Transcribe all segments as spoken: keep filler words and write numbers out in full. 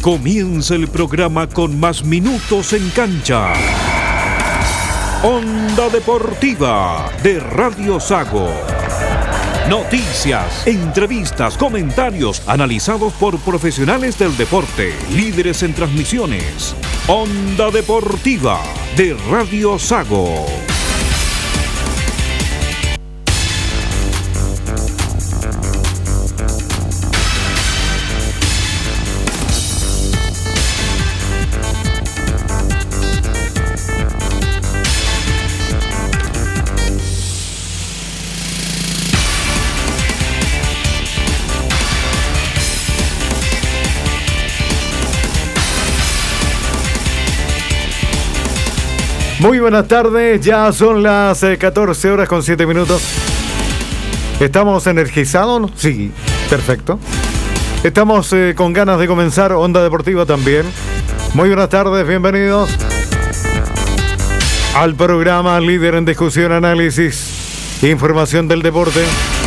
Comienza el programa con más minutos en cancha. Onda Deportiva de Radio Sago. Noticias, entrevistas, comentarios analizados por profesionales del deporte, líderes en transmisiones. Onda Deportiva de Radio Sago. Muy buenas tardes, ya son las eh, catorce horas con siete minutos. ¿Estamos energizados? Sí, perfecto. Estamos eh, con ganas de comenzar Onda Deportiva también. Muy buenas tardes, bienvenidos al programa líder en discusión, análisis, información del deporte.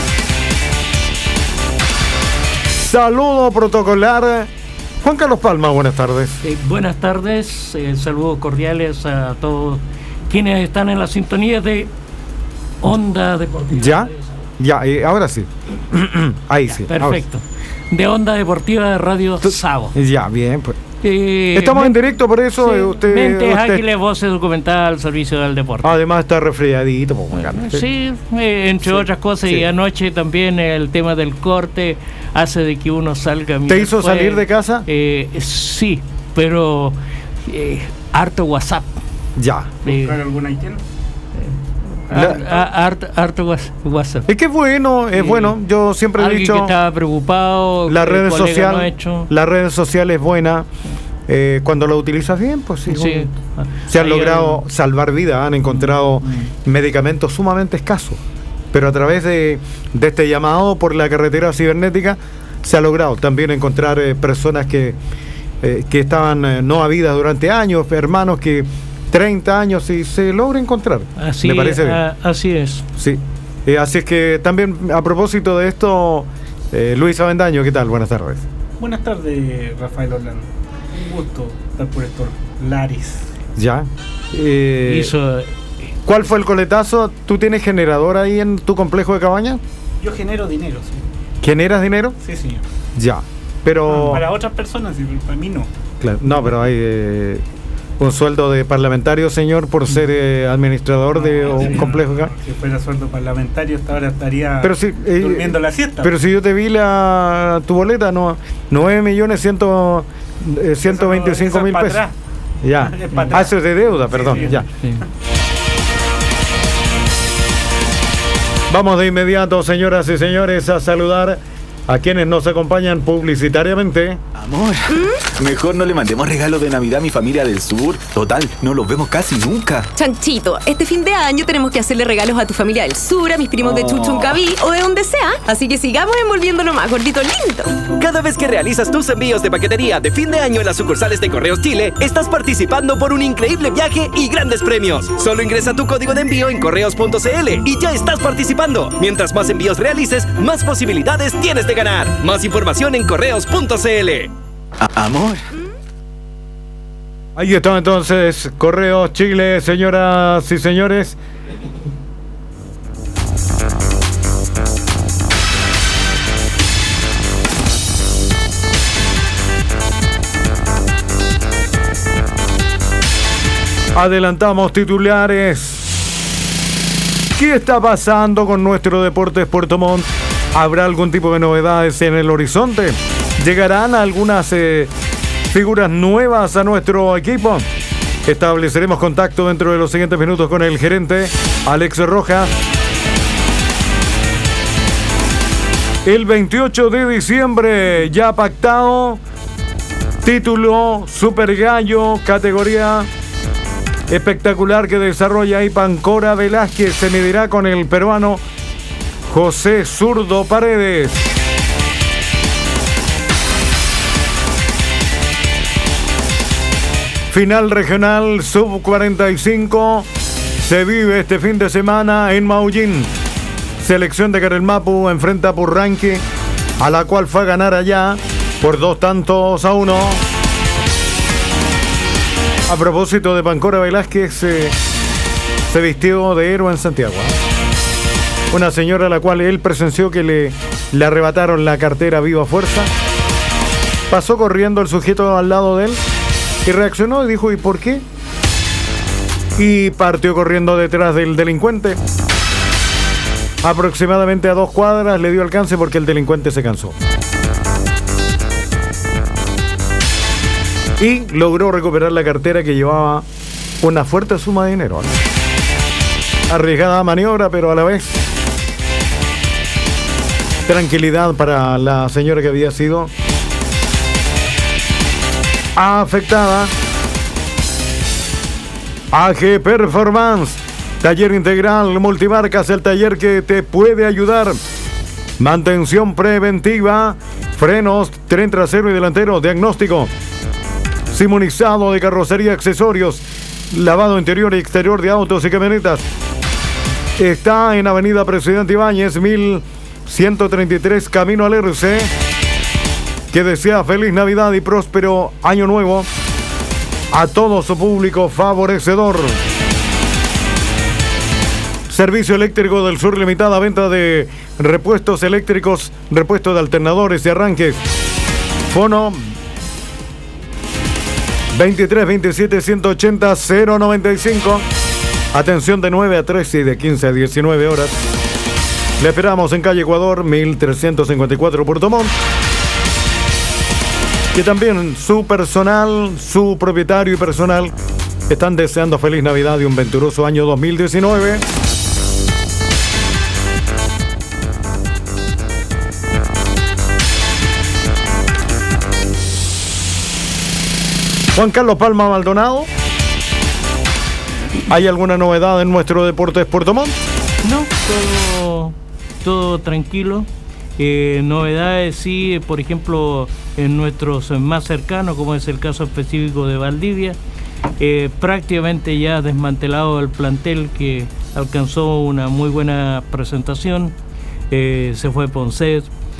Saludo protocolar. Juan Carlos Palma, buenas tardes. Eh, buenas tardes, eh, saludos cordiales a todos quienes están en la sintonía de Onda Deportiva. ¿Ya? Ya, eh, ahora sí. Ahí ya, sí. Perfecto. Ahora. De Onda Deportiva de Radio Sago. Ya, bien, pues. Eh, Estamos men- en directo, por eso sí, usted... Mentes usted... Ágiles, Voces Documental, Servicio del Deporte. Además está resfriadito, pues, Juan Carlos. Sí, eh, entre Sí, otras cosas, sí. y anoche también el tema del corte hace de que uno salga... ¿Te hizo salir de casa? Eh, sí, pero eh, harto WhatsApp. Ya. Eh, algún haitiano? har- har- harto, harto WhatsApp. Es que es bueno, es Sí. bueno. Yo siempre he Alguien dicho... que estaba preocupado, La que red el colega social, no ha hecho. la red social es buena. Eh, cuando lo utilizas bien, pues sí. Sí. un- se han Ahí logrado hay- salvar vidas, han encontrado Mm. medicamentos sumamente escasos. Pero a través de, de este llamado por la carretera cibernética se ha logrado también encontrar eh, personas que, eh, que estaban eh, no habidas durante años, hermanos que treinta años y se logra encontrar. Así, Me parece bien. a- así es. Sí. Eh, así es que también a propósito de esto, eh, Luis Avendaño, ¿qué tal? Buenas tardes. Buenas tardes, Rafael Orlando. Un gusto estar por estos lares. Ya. Eh, Hizo, ¿Cuál fue el coletazo? ¿Tú tienes generador ahí en tu complejo de cabaña? Yo genero dinero, sí. ¿Generas dinero? Sí, señor. Ya. Pero... Para otras personas, sí, pero para mí no. Claro, no, pero hay eh, un sueldo de parlamentario, señor, por ser eh, administrador de No, un señor. complejo de ca- Si fuera sueldo parlamentario, hasta ahora estaría Pero si, eh, durmiendo la siesta. Pero si yo te vi la tu boleta, no, nueve millones ciento veinticinco mil pesos. Ya. Es para Ah, atrás. eso es de deuda, Sí, perdón, sí. ya. sí. Vamos de inmediato, señoras y señores, a saludar a quienes nos acompañan publicitariamente. Amor, mejor no le mandemos regalo de Navidad a mi familia del sur. Total, no los vemos casi nunca. Chanchito, este fin de año tenemos que hacerle regalos a tu familia del sur, a mis primos de Oh. Chuchuncaví o de donde sea. Así que sigamos envolviéndonos más, gordito lindo. Cada vez que realizas tus envíos de paquetería de fin de año en las sucursales de Correos Chile, estás participando por un increíble viaje y grandes premios. Solo ingresa tu código de envío en correos punto c l y ya estás participando. Mientras más envíos realices, más posibilidades tienes de ganar. Más información en correos punto c l. A- amor, Ahí está entonces, Correos Chile, señoras y señores. Adelantamos titulares. ¿Qué está pasando con nuestro Deportes Puerto Montt? ¿Habrá algún tipo de novedades en el horizonte? ¿Llegarán algunas eh, figuras nuevas a nuestro equipo? Estableceremos contacto dentro de los siguientes minutos con el gerente Alex Rojas. El veintiocho de diciembre ya pactado, título Super Gallo, categoría espectacular que desarrolla ahí Pancora Velázquez. Se medirá con el peruano José Zurdo Paredes. Final regional sub cuarenta y cinco se vive este fin de semana en Maullín. Selección de Carelmapu enfrenta a Purranque, a la cual fue a ganar allá por dos tantos a uno. A propósito de Pancora Velázquez, eh, se vistió de héroe en Santiago. ¿eh? Una señora a la cual él presenció que le, le arrebataron la cartera viva fuerza. Pasó corriendo el sujeto al lado de él y reaccionó y dijo, ¿y por qué? Y partió corriendo detrás del delincuente. Aproximadamente a dos cuadras le dio alcance porque el delincuente se cansó. Y logró recuperar la cartera que llevaba una fuerte suma de dinero. Arriesgada maniobra, pero a la vez tranquilidad para la señora que había sido afectada. A G Performance, taller integral multimarcas, el taller que te puede ayudar. Mantención preventiva, frenos, tren trasero y delantero, diagnóstico, simonizado de carrocería, accesorios, lavado interior y exterior de autos y camionetas. Está en Avenida Presidente Ibáñez, mil ciento treinta y tres, camino al R C. Que desea feliz Navidad y próspero Año Nuevo a todo su público favorecedor. Servicio Eléctrico del Sur Limitada, venta de repuestos eléctricos, repuestos de alternadores y arranques. Fono veintitrés veintisiete ciento ochenta cero noventa y cinco. Atención de nueve a trece y de quince a diecinueve horas. Le esperamos en calle Ecuador, mil trescientos cincuenta y cuatro, Puerto Montt. Que también su personal, su propietario y personal están deseando feliz Navidad y un venturoso año dos mil diecinueve. Juan Carlos Palma Maldonado, ¿hay alguna novedad en nuestro Deportes Puerto Montt? No, todo, todo tranquilo. Eh, novedades sí, por ejemplo, en nuestros más cercanos, como es el caso específico de Valdivia, eh, prácticamente ya desmantelado el plantel que alcanzó una muy buena presentación. Eh, se fue Ponce,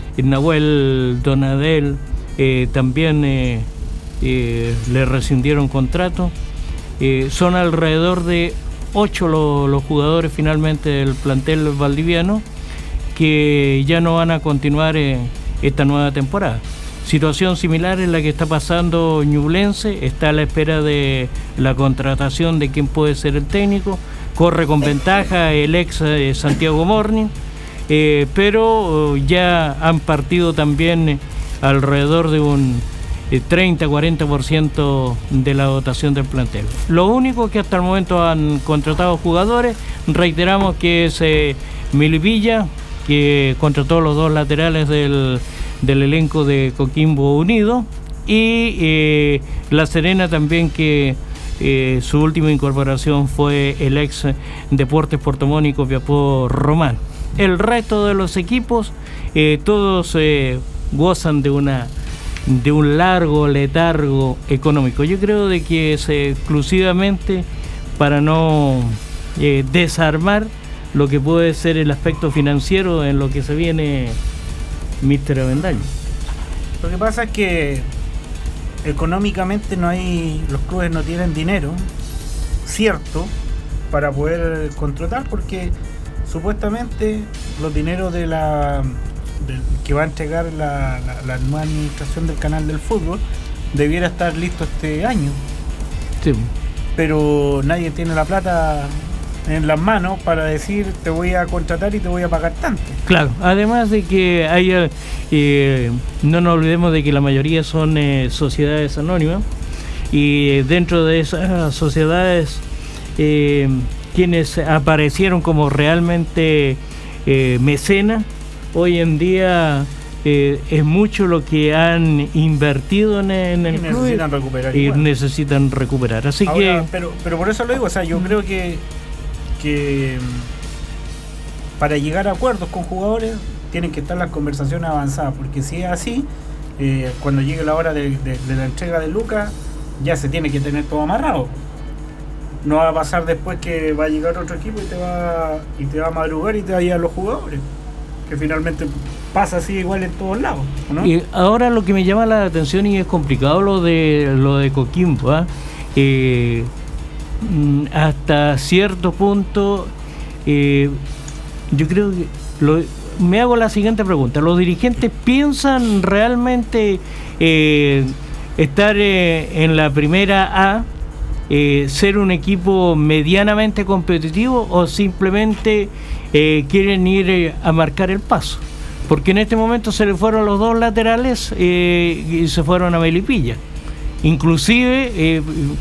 Nahuel Donadel, eh, también eh, eh, le rescindieron contrato. Eh, son alrededor de ocho lo, los jugadores finalmente del plantel valdiviano que ya no van a continuar eh, esta nueva temporada. Situación similar en la que está pasando Ñublense, está a la espera de la contratación de quién puede ser el técnico, corre con ventaja el ex eh, Santiago Morning, eh, pero ya han partido también eh, alrededor de un eh, treinta a cuarenta por ciento de la dotación del plantel. Lo único que hasta el momento han contratado jugadores, reiteramos que es eh, Milivilla, que contrató los dos laterales del, del elenco de Coquimbo Unido, y eh, La Serena también, que eh, su última incorporación fue el ex Deportes Puerto Montt y Copiapó Román. El resto de los equipos, eh, todos eh, gozan de una de un largo letargo económico. Yo creo de que es exclusivamente para no eh, desarmar lo que puede ser el aspecto financiero en lo que se viene míster Avendaño. Lo que pasa es que económicamente no hay, los clubes no tienen dinero, cierto, para poder contratar, porque supuestamente los dineros de la de, que va a entregar la, la, la nueva administración del canal del fútbol debiera estar listo este año. Sí. Pero nadie tiene la plata en las manos para decir te voy a contratar y te voy a pagar tanto. Claro, además de que hay, eh, no nos olvidemos de que la mayoría son eh, sociedades anónimas, y dentro de esas sociedades eh, quienes aparecieron como realmente eh, mecenas, hoy en día eh, es mucho lo que han invertido en, en el y club necesitan recuperar y igual. necesitan recuperar. Así Ahora, que pero, pero por eso lo digo, o sea, yo creo que que para llegar a acuerdos con jugadores tienen que estar las conversaciones avanzadas, porque si es así, eh, cuando llegue la hora de, de, de la entrega de Lucas, ya se tiene que tener todo amarrado. No va a pasar después que va a llegar otro equipo y te va y te va a madrugar y te va a llevar los jugadores, que finalmente pasa así igual en todos lados, ¿no? Y ahora lo que me llama la atención, y es complicado lo de lo de Coquimbo, ¿eh? eh, hasta cierto punto, eh, yo creo que lo, me hago la siguiente pregunta: ¿los dirigentes piensan realmente eh, estar eh, en la primera A, eh, ser un equipo medianamente competitivo, o simplemente eh, quieren ir eh, a marcar el paso? Porque en este momento se le fueron los dos laterales eh, y se fueron a Melipilla, inclusive eh,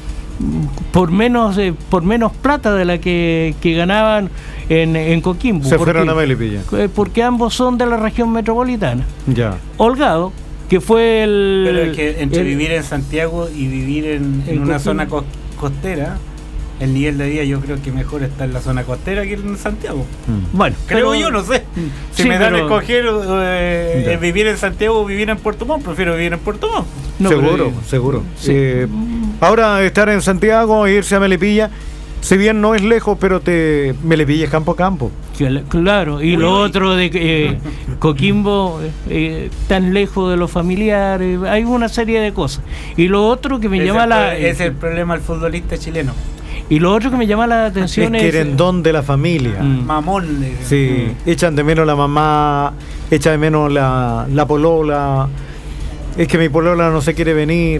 por menos eh, por menos plata de la que, que ganaban en, en Coquimbo. Se porque, fueron a Melipilla. eh, porque ambos son de la región metropolitana. Ya. Holgado, que fue el... Pero es que entre el- vivir en Santiago y vivir en, en en una Coquimbo. zona cos- costera, el nivel de vida yo creo que mejor está en la zona costera que en Santiago. Bueno, Creo pero- yo, no sé. Si Sí, me dan a pero- escoger eh, Ya. eh, vivir en Santiago o vivir en Puerto Montt, prefiero vivir en Puerto Montt. No, seguro, pero- seguro. Sí. Eh, ahora estar en Santiago e irse a Melipilla, si bien no es lejos, pero te Melipilla es campo a campo. Cl- Claro, y Uy, lo uy. otro de que eh, Coquimbo, eh, tan lejos de los familiares, hay una serie de cosas. Y lo otro que me Ese llama es la el- ese es el problema del futbolista chileno. y lo otro que me llama la Es atención es, que eres don de la familia. Mm. Mamón. le- Sí, echan de menos la mamá, echan de menos la, la polola. Es que mi polola no se quiere venir.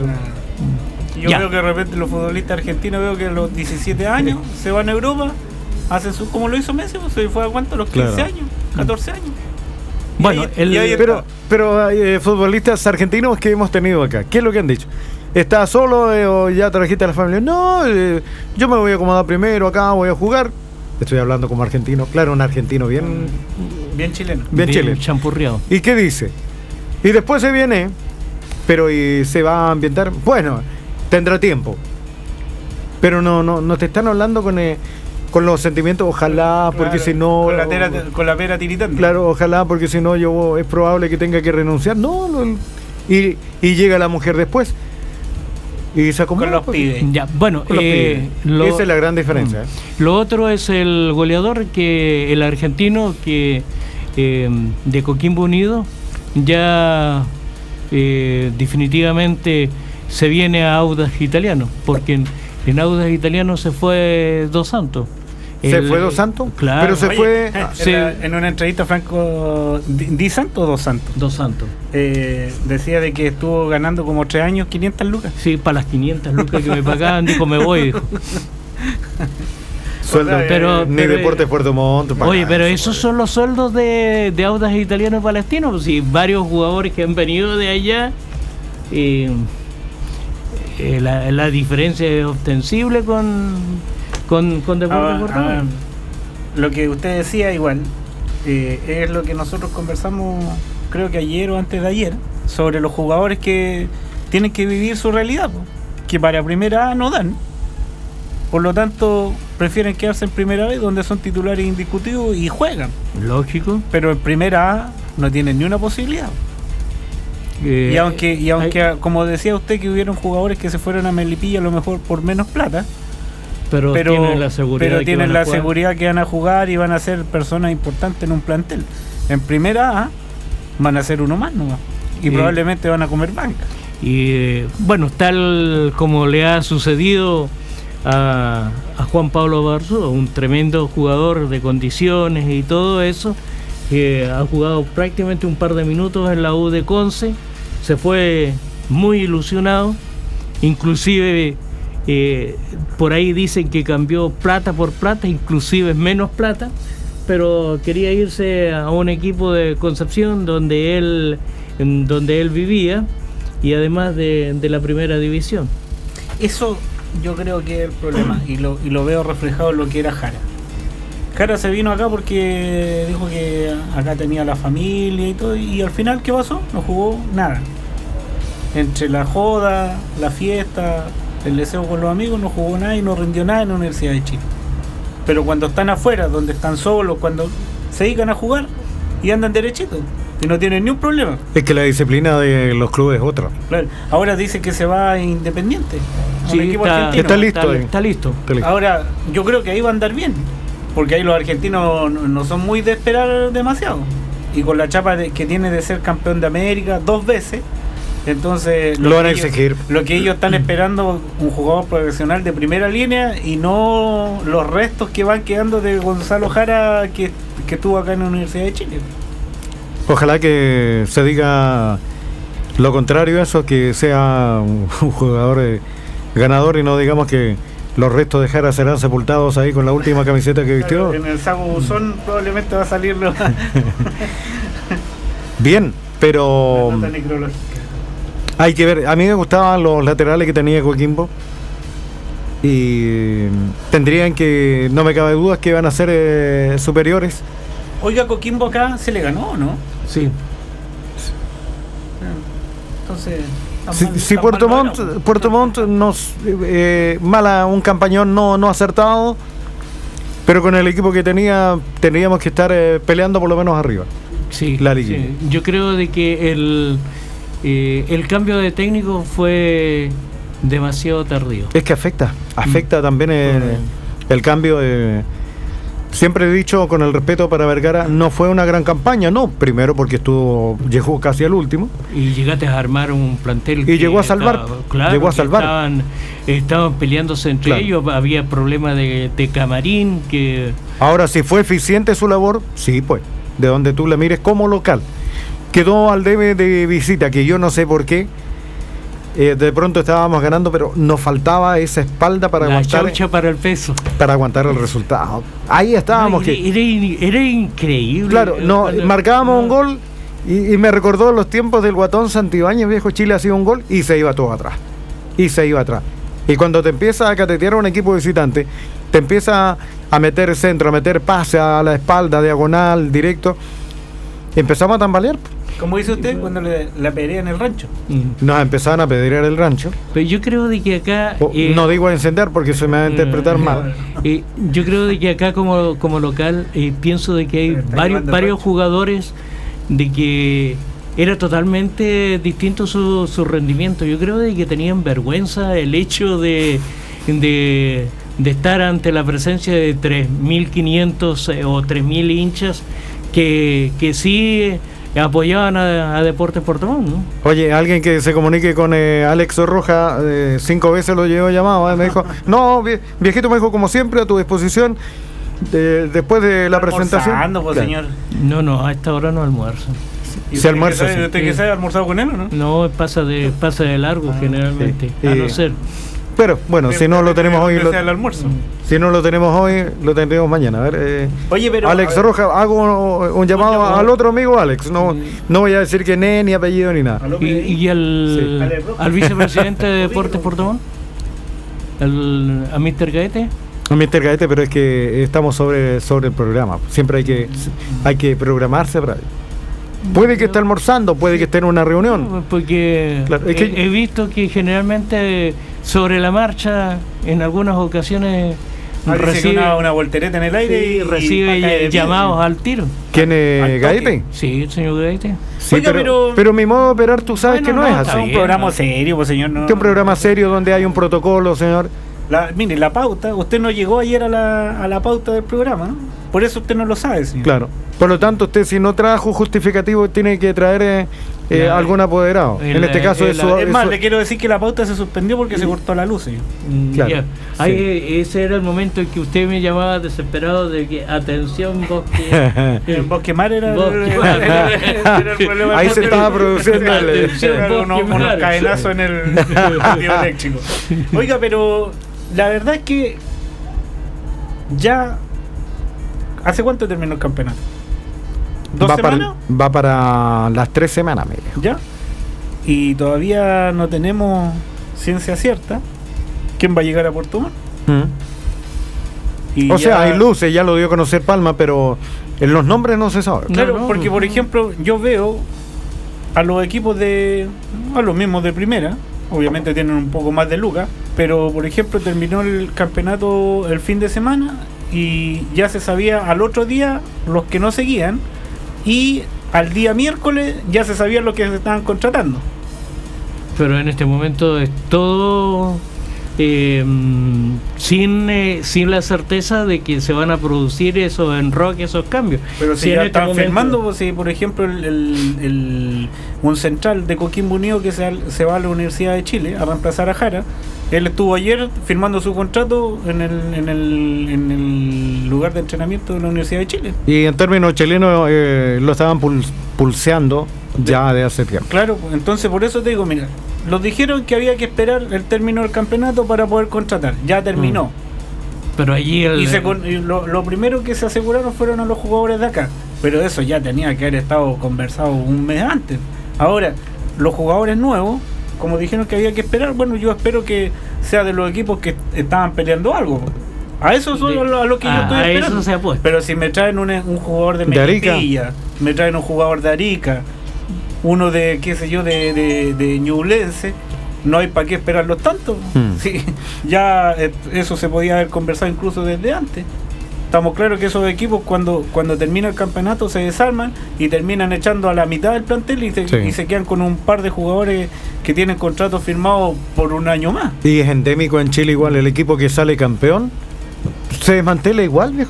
Yo Ya. veo que de repente los futbolistas argentinos, veo que a los diecisiete años se van a Europa, hacen su, como lo hizo Messi, pues, se fue a cuánto, a los quince Claro. años, catorce años. Bueno, Y ahí- el- y ahí está. Pero, pero hay eh, futbolistas argentinos que hemos tenido acá. ¿Qué es lo que han dicho? ¿Estás solo eh, o ya trajiste a la familia? No, eh, yo me voy a acomodar primero acá, voy a jugar. Estoy hablando como argentino. Claro, un argentino bien, Bien chileno. bien chile. champurreado. ¿Y qué dice? Y después se viene, pero ¿y se va a ambientar? Bueno, tendrá tiempo. Pero no, no, no te están hablando con, eh, con los sentimientos, ojalá, porque Claro, si no... Con la, tera- con la pera tiritando. Claro, ojalá, porque si no yo es probable que tenga que renunciar. No, no, y, y llega la mujer después y se acomoda. Con los pues. pibes. Ya, bueno, Con los eh, pibes. lo- Esa es la gran diferencia. ¿eh? Lo otro es el goleador, que el argentino que eh, de Coquimbo Unido ya eh, definitivamente se viene a Audax Italiano, porque en, en Audax Italiano se fue Dos Santos. ¿Se El- fue Dos Santos? Claro. Pero se Oye, fue... en, Sí. la- en una entrevista, Franco, ¿di, di Santos o Dos Santos? Dos Santos. Eh, decía de que estuvo ganando como tres años quinientas lucas. Sí, para las quinientas lucas que me pagaban, dijo, me voy, dijo. Sueldo, Pero- ni pero- Deportes Puerto Montt. para Oye, nada, pero eso, esos son los sueldos de, de Audax Italiano y Palestino, pues sí, varios jugadores que han venido de allá, eh, eh, la, la diferencia es ostensible con, con, con Deportes Ah, Puerto ah, Montt. lo que usted decía igual, eh, es lo que nosotros conversamos, creo que ayer o antes de ayer, sobre los jugadores que tienen que vivir su realidad, po, que para primera A no dan. Por lo tanto, prefieren quedarse en primera vez, donde son titulares indiscutidos y juegan. Lógico. Pero en primera A no tienen ni una posibilidad. Eh, y aunque, y aunque hay- como decía usted, que hubieron jugadores que se fueron a Melipilla a lo mejor por menos plata, pero, pero tienen la seguridad, pero que tienen van a la jugar. seguridad que van a jugar y van a ser personas importantes en un plantel. En primera A van a ser uno más nomás. Y Eh, probablemente van a comer banca. Y eh, bueno, tal como le ha sucedido a, a Juan Pablo Barzú, un tremendo jugador de condiciones y todo eso, que ha jugado prácticamente un par de minutos en la U de Conce, se fue muy ilusionado, inclusive eh, por ahí dicen que cambió plata por plata, inclusive menos plata, pero quería irse a un equipo de Concepción donde él, en donde él vivía, y además de, de la primera división. Eso yo creo que es el problema. Y lo, y lo veo reflejado en lo que era Jara. Jara se vino acá porque dijo que acá tenía la familia y todo. Y al final, ¿qué pasó? No jugó nada. Entre la joda, la fiesta, el deseo con los amigos, no jugó nada y no rindió nada en la Universidad de Chile. Pero cuando están afuera, donde están solos, cuando se dedican a jugar y andan derechitos y no tienen ni un problema. Es que la disciplina de los clubes es otra. Claro. Ahora dice que se va a Independiente, a un Sí, equipo está, argentino. Está listo está, ahí. está listo. Ahora, yo creo que ahí va a andar bien, porque ahí los argentinos no, no son muy de esperar demasiado. Y con la chapa de- que tiene de ser campeón de América dos veces, Entonces Lo van a que ellos- exigir. lo que ellos están esperando, un jugador profesional de primera línea y no los restos que van quedando de Gonzalo Jara que, que estuvo acá en la Universidad de Chile. Ojalá que se diga lo contrario a eso, que sea un, un jugador eh, ganador y no digamos que los restos de Jara serán sepultados ahí con la última camiseta que vistió. En el Sago Buzón probablemente va a salir la Bien, pero nota necrológica. hay que ver. A mí me gustaban los laterales que tenía Coquimbo y tendrían que, no me cabe dudas que van a ser eh, superiores. Oiga, Coquimbo acá se le ganó, ¿o no? Sí. Entonces... tan Si, mal- si tan Puerto mal Montt, logrado. Puerto Montt nos eh, mala, un campañón no, no acertado, pero con el equipo que tenía tendríamos que estar eh, peleando por lo menos arriba. Sí, La liguilla. sí. Yo creo de que el, eh, el cambio de técnico fue demasiado tardío. Es que afecta, afecta también el, el cambio de... Siempre he dicho, con el respeto para Vergara, no fue una gran campaña, no, primero porque estuvo, llegó casi al último. Y llegaste a armar un plantel Y llegó a salvar, estaba- claro, llegó a que salvar. Estaban, estaban peleándose entre Claro. ellos, había problemas de, de camarín que Ahora, si fue eficiente su labor, sí, pues, de donde tú le mires como local. Quedó al debe de visita, que yo no sé por qué. Eh, de pronto estábamos ganando, pero nos faltaba esa espalda para la aguantar chaucha para el peso. para aguantar el resultado. Ahí estábamos. No, era, que, era in- era increíble. claro, no, Cuando- marcábamos un no. gol y, y me recordó los tiempos del Guatón Santibáñez, viejo Chile hacía un gol y se iba todo atrás. Y se iba atrás. Y cuando te empieza a catetear un equipo visitante, te empieza a meter centro, a meter pase a la espalda, diagonal, directo, empezamos a tambalear. Como dice usted, cuando le, la pelea en el rancho. Mm. Nos empezaron a pedrear el rancho. Pero yo creo de que acá O, eh, no digo a encender porque se me va a interpretar eh, mal. eh, yo creo de que acá como, como local eh, pienso de que hay Está varios llevando el varios rancho. jugadores de que era totalmente distinto su, su rendimiento. Yo creo de que tenían vergüenza el hecho de, de, de estar ante la presencia de tres mil quinientos eh, o tres mil hinchas que, que sí apoyaban a, a Deportes Puerto Montt, ¿no? Oye, alguien que se comunique con eh, Alex Roja, eh, cinco veces lo llevo llamado, eh, me dijo, no, vie- viejito, me dijo, como siempre, a tu disposición, de- después de la presentación. Almorzando, pues, Claro. señor. No, no, a esta hora no almuerzo. ¿Y Se usted almuerza, que sabe- sí. ¿Usted que sabe almorzado con él o no? No, pasa de pasa de largo generalmente, sí. a Eh, no ser. Pero bueno, si no lo tenemos hoy, lo, Sea el almuerzo. si no lo tenemos hoy, lo tendremos mañana. A ver, eh, Oye, pero... Alex a ver, Roja, hago un llamado llamado. al otro amigo Alex. No, no voy a decir que ne, ni apellido ni nada. aló, Y, y al, Sí. Ale Roja. al vicepresidente de Deportes Puerto Montt, al, a mister Gaete. mister Gaete, pero es que estamos sobre, sobre el programa. Siempre hay que, hay que programarse para ello. Puede que esté almorzando, puede que esté en una reunión. Porque Claro, es he, que- he visto que generalmente sobre la marcha, en algunas ocasiones, Ah, dice que recibe, una, una voltereta en el aire sí, y recibe y cae de pie. llamados al tiro. ¿Quién Al es toque. Gaete? Sí, el señor Gaete. Sí, Oiga, pero, pero- pero mi modo de operar, tú sabes Bueno, que no, no, es está así. Es un bien, programa ¿no? serio, pues, señor. No, Este es un programa serio donde hay un protocolo, señor. La, mire, la pauta, usted no llegó ayer a la, a la pauta del programa, ¿no? Por eso usted no lo sabe, señor. Claro. Por lo tanto, usted si no trajo justificativo tiene que traer eh, eh, La- algún apoderado. el- En este caso el- es su, Es es más, su- le quiero decir que la pauta se suspendió porque se cortó la luz, señor. Mm, Claro, ya. sí. Ahí, eh, ese era el momento en que usted me llamaba desesperado de que, atención, bosque. En Bosque Mar era, el- Bosque era- Mar. era el problema. Ahí se estaba produciendo el- Atención, Era unos, Bosque unos Mar. cadenazos en el tendido eléctrico. Oiga, pero la verdad es que ya... ¿Hace cuánto terminó el campeonato? ¿Dos va, para, semanas? va para las tres semanas, me dijo. ¿Ya? Y todavía no tenemos ciencia cierta quién va a llegar a Puerto Montt. Mm. Y O ya- sea, hay luces, ya lo dio a conocer Palma, pero en los nombres no se sabe. Claro, No, no, porque no. por ejemplo, yo veo a los equipos de. a los mismos de primera, obviamente tienen un poco más de lucas, pero por ejemplo, terminó el campeonato el fin de semana y ya se sabía al otro día los que no seguían, y al día miércoles ya se sabía los que se estaban contratando. Pero en este momento es todo eh, sin eh, sin la certeza de que se van a producir esos enroques, esos cambios. Pero si, si ya en este están momento, firmando, pues, si por ejemplo el, el, el- un central de Coquimbo Unido que se, al- se va a la Universidad de Chile a reemplazar a Jara, él estuvo ayer firmando su contrato en el, en el, en el lugar de entrenamiento de la Universidad de Chile. Y en términos chilenos eh, lo estaban pul- pulseando ya de hace tiempo. Claro, pues, entonces por eso te digo, mira, los dijeron que había que esperar el término del campeonato para poder contratar. Ya terminó. pero allí el, Y, se con- y lo, lo primero que se aseguraron fueron a los jugadores de acá. Pero eso ya tenía que haber estado conversado un mes antes. Ahora, los jugadores nuevos, como dijeron que había que esperar, bueno, yo espero que sea de los equipos que estaban peleando algo. A eso es De- a lo, a lo que yo a- estoy a esperando. eso se apuesta. Pero si me traen un, un jugador de De Arica. Melipilla, me traen un jugador de Arica, uno de, qué sé yo, de, de, de Ñublense, no hay para qué esperarlos tanto. Hmm. Sí, ya eh, eso se podía haber conversado incluso desde antes. Estamos claros que esos equipos cuando cuando termina el campeonato se desarman y terminan echando a la mitad del plantel y se, Sí. y se quedan con un par de jugadores que tienen contratos firmados por un año más. Y es endémico en Chile igual, el equipo que sale campeón se desmantela igual, viejo.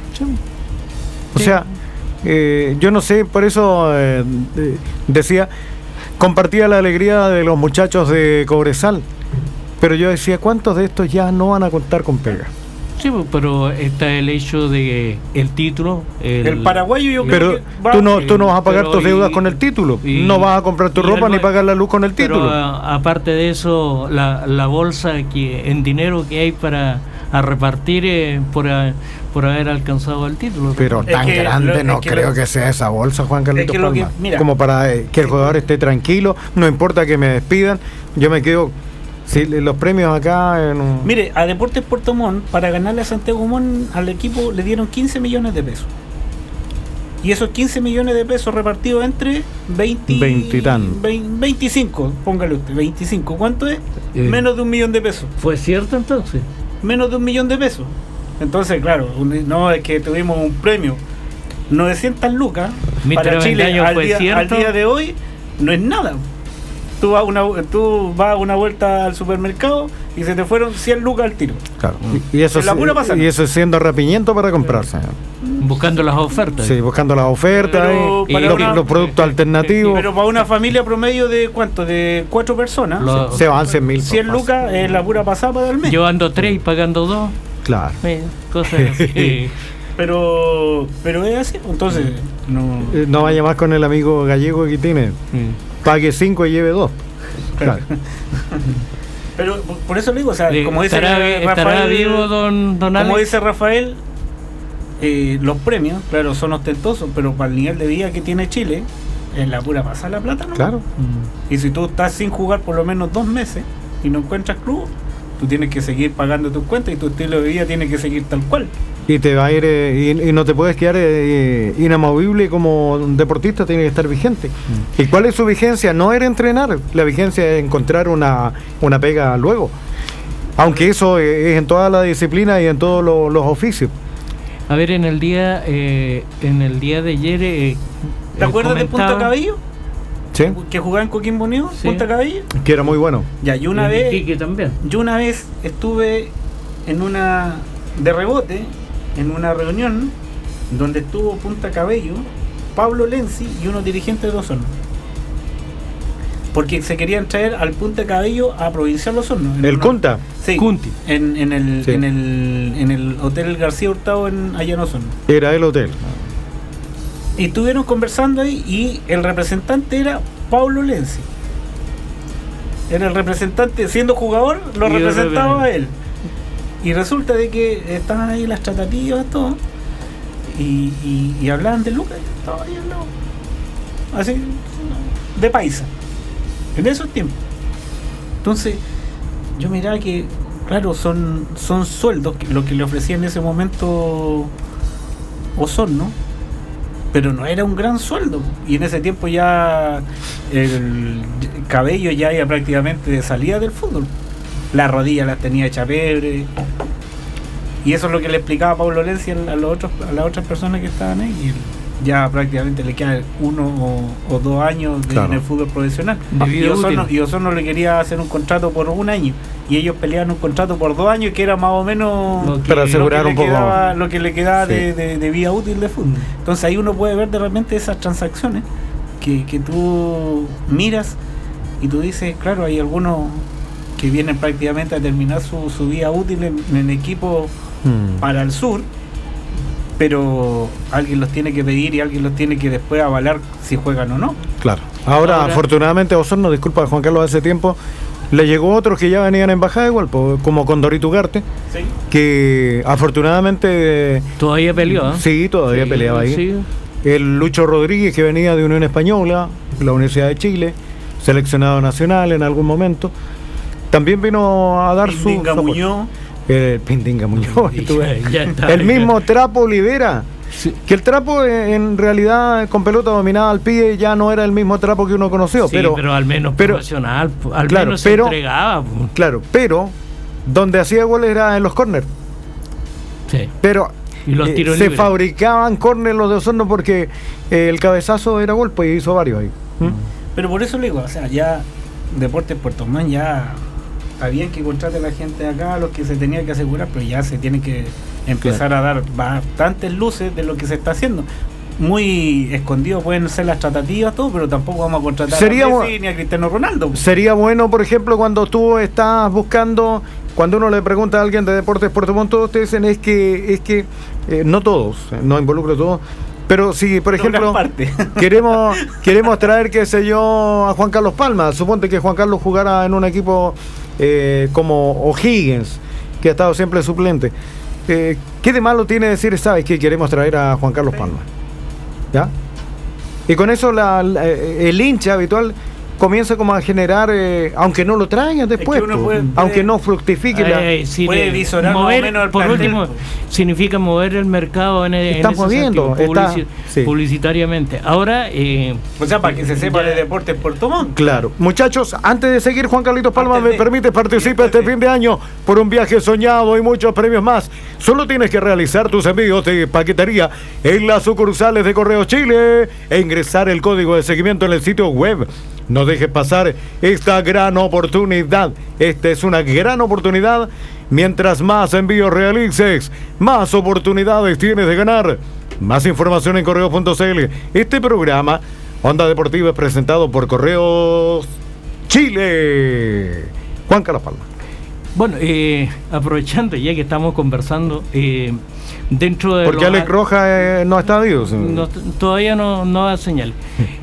O Sí. sea, eh, yo no sé, por eso eh, de- decía, compartía la alegría de los muchachos de Cobresal, pero yo decía, ¿cuántos de estos ya no van a contar con pega? sí, pues, pero está el hecho de el título. El, El paraguayo yo creo Pero que va- tú no, tú no vas a pagar pero tus y- deudas con el título, y- no vas a comprar tu y ropa algo- ni pagar la luz con el Pero título. a- aparte de eso, la, la bolsa que en dinero que hay para a repartir eh, por, a- por haber alcanzado el título. Pero Es tan que grande lo- no es que creo lo- que sea esa bolsa, Juan Carlitos es que lo que- Palma. mira. Como para eh, que el jugador esté tranquilo, no importa que me despidan, yo me quedo. Si le- los premios acá en un- Mire, a Deportes Puerto Montt, para ganarle a Santiago Montt al equipo le dieron quince millones de pesos. Y esos quince millones de pesos repartidos entre veinte, Veinte y tan. vein- veinticinco, póngale usted, veinticinco. ¿Cuánto es? Eh. Menos de un millón de pesos. ¿Fue cierto entonces? Menos de un millón de pesos. Entonces, claro, un- no es que tuvimos un premio. novecientas lucas Mister para Chile Avendaño, al ¿fue día, al cierto? día de hoy no es nada. Tú vas, una, tú vas una vuelta al supermercado y se te fueron cien lucas al tiro. Claro. Y, y eso En la es- pura pasada. y eso es siendo rapiñento para comprarse. Buscando las ofertas. Sí, buscando las ofertas, Pero y para los, una- los productos alternativos. Pero para una familia promedio de ¿cuánto? De cuatro personas, Lo- se van cien mil. cien lucas es la pura pasada para el mes. Yo ando tres y pagando dos. Claro. eh, cosas así. Pero pero es así, entonces no. Eh, No vaya más con el amigo gallego que tiene. Mm. Pague cinco y lleve dos. Claro. Pero por- por eso le digo, o sea, Eh, como dice ¿Estará, Rafael, estará vivo don, don como Alex? dice Rafael, eh, los premios, claro, son ostentosos, pero para el nivel de vida que tiene Chile, es la pura pasar la plata, ¿no? Claro. Mm. Y si tú estás sin jugar por lo menos dos meses y no encuentras club, tú tienes que seguir pagando tus cuentas y tu estilo de vida tiene que seguir tal cual. Y te va a ir eh, y, y no te puedes quedar eh, inamovible como deportista, tiene que estar vigente. ¿Y cuál es su vigencia? No era entrenar, la vigencia es encontrar una, una pega luego. Aunque eso eh, es en toda la disciplina y en todos lo- los oficios. A ver, en el día eh, en el día de ayer eh, ¿Te eh, acuerdas de Punta comentaba- Cabello? ¿Sí? Que jugaba en Coquimbo Unido, Sí. Punta Cabello. Que era muy bueno. Ya, yo una y vez, Iquique también. yo una vez estuve en una de rebote, en una reunión donde estuvo Punta Cabello, Pablo Lenzi y unos dirigentes de Osorno. Porque se querían traer al Punta Cabello a Provincial Osorno. en El una- Cunta. Sí, Cunti. En, en, el, Sí. en, el, en el Hotel García Hurtado en, allá en Osorno. Era el hotel. Y estuvieron conversando ahí y el representante era Pablo Lenzi. Era el representante, siendo jugador, lo Y yo representaba creo que- a él. Y resulta de que estaban ahí las tratativas, todo. Y, y, y hablaban de Lucas, yo estaba ahí al lado. Así, de paisa. En esos tiempos. Entonces, yo miraba que, claro, son, son sueldos que, lo que le ofrecía en ese momento Osorno, pero no era un gran sueldo. Y en ese tiempo ya el Cabello ya iba prácticamente de salida del fútbol. Las rodillas las tenía hecha pebre. Y eso es lo que le explicaba Pablo Lenzi a, los otros, a las otras personas que estaban ahí. Y ya prácticamente le quedan uno o, o dos años de, Claro. en el fútbol profesional. De Y vida Osorno, útil. y Osorno le quería hacer un contrato por un año y ellos peleaban un contrato por dos años que era más o menos Lo que- Para lo que asegurar le un poco. quedaba- lo que le quedaba Sí. de, de- de vida útil de fútbol. Entonces ahí uno puede ver de repente esas transacciones que, que tú miras y tú dices, claro, hay algunos que vienen prácticamente a terminar su, su vida útil en, en equipo Mm. para el sur, pero alguien los tiene que pedir y alguien los tiene que después avalar si juegan o no. Claro. Ahora, Ahora- afortunadamente, Osorno, disculpa Juan Carlos, hace tiempo le llegó otros que ya venían en bajada igual, po, como Condorito Ugarte, Sí. que afortunadamente Todavía peleó, ¿eh? sí, todavía Sí, peleaba ahí. sí. El Lucho Rodríguez, que venía de Unión Española, la Universidad de Chile, seleccionado nacional en algún momento, también vino a dar su... Pindinga su apoyo. Muñoz. El Pindinga Muñoz. Y tú ya- ves. ya está. El mismo Trapo Olivera. Sí. Que el Trapo eh, en realidad con pelota dominada al pie ya no era el mismo Trapo que uno conoció. Sí, pero, pero, al menos pero- profesional, al claro, menos se pero- entregaba. po. Claro, pero donde hacía goles era en los córner. Sí. Pero Y los eh, tiros se libres. fabricaban córner los de Osorno porque eh, el cabezazo era gol, pues hizo varios ahí. ¿Mm? Pero por eso le digo, o sea, ya Deportes Puerto Montt ya está bien que contrate a la gente de acá, los que se tenía que asegurar, pero ya se tiene que empezar a dar bastantes luces de lo que se está haciendo. Muy escondido pueden ser las tratativas, todo, pero tampoco vamos a contratar Sería a bu- Messi ni a Cristiano Ronaldo. Sería bueno, por ejemplo, cuando tú estás buscando, cuando uno le pregunta a alguien de Deportes Puerto Montt, todos te dicen es que, es que eh, no todos, eh, no involucro a todos, pero si, por Una ejemplo, parte. queremos queremos traer, qué sé yo, a Juan Carlos Palma, suponte que Juan Carlos jugara en un equipo eh, como O'Higgins, que ha estado siempre suplente. Eh, ¿Qué de malo tiene decir, sabes que queremos traer a Juan Carlos Palma? ¿Ya? Y con eso la, la- el hincha habitual comienza como a generar, eh, aunque no lo traigan después, uno po, puede- puede- aunque no fructifique la... Eh, sí, puede de- visorar más o mover, menos el por plantel. último, significa mover el mercado en, en Está ese moviendo, sentido, está- publici- sí. publicitariamente. Ahora, eh, O sea, para que se sepa Ya. de Deportes Puerto Montt. Claro. Muchachos, antes de seguir, Juan Carlitos Palma, Antes me de- permite participar este fin de año por un viaje soñado y muchos premios más. Solo tienes que realizar tus envíos de paquetería en las sucursales de Correos Chile e ingresar el código de seguimiento en el sitio web. No dejes pasar esta gran oportunidad. Esta es una gran oportunidad. Mientras más envíos realices, más oportunidades tienes de ganar. Más información en correos punto c l. Este programa, Onda Deportiva, es presentado por Correos Chile. Juan Carlos Palma. bueno, eh, aprovechando ya que estamos conversando, eh, dentro de... Porque los- Alex Rojas eh, no está vivo. señor. No, todavía no, no da señal.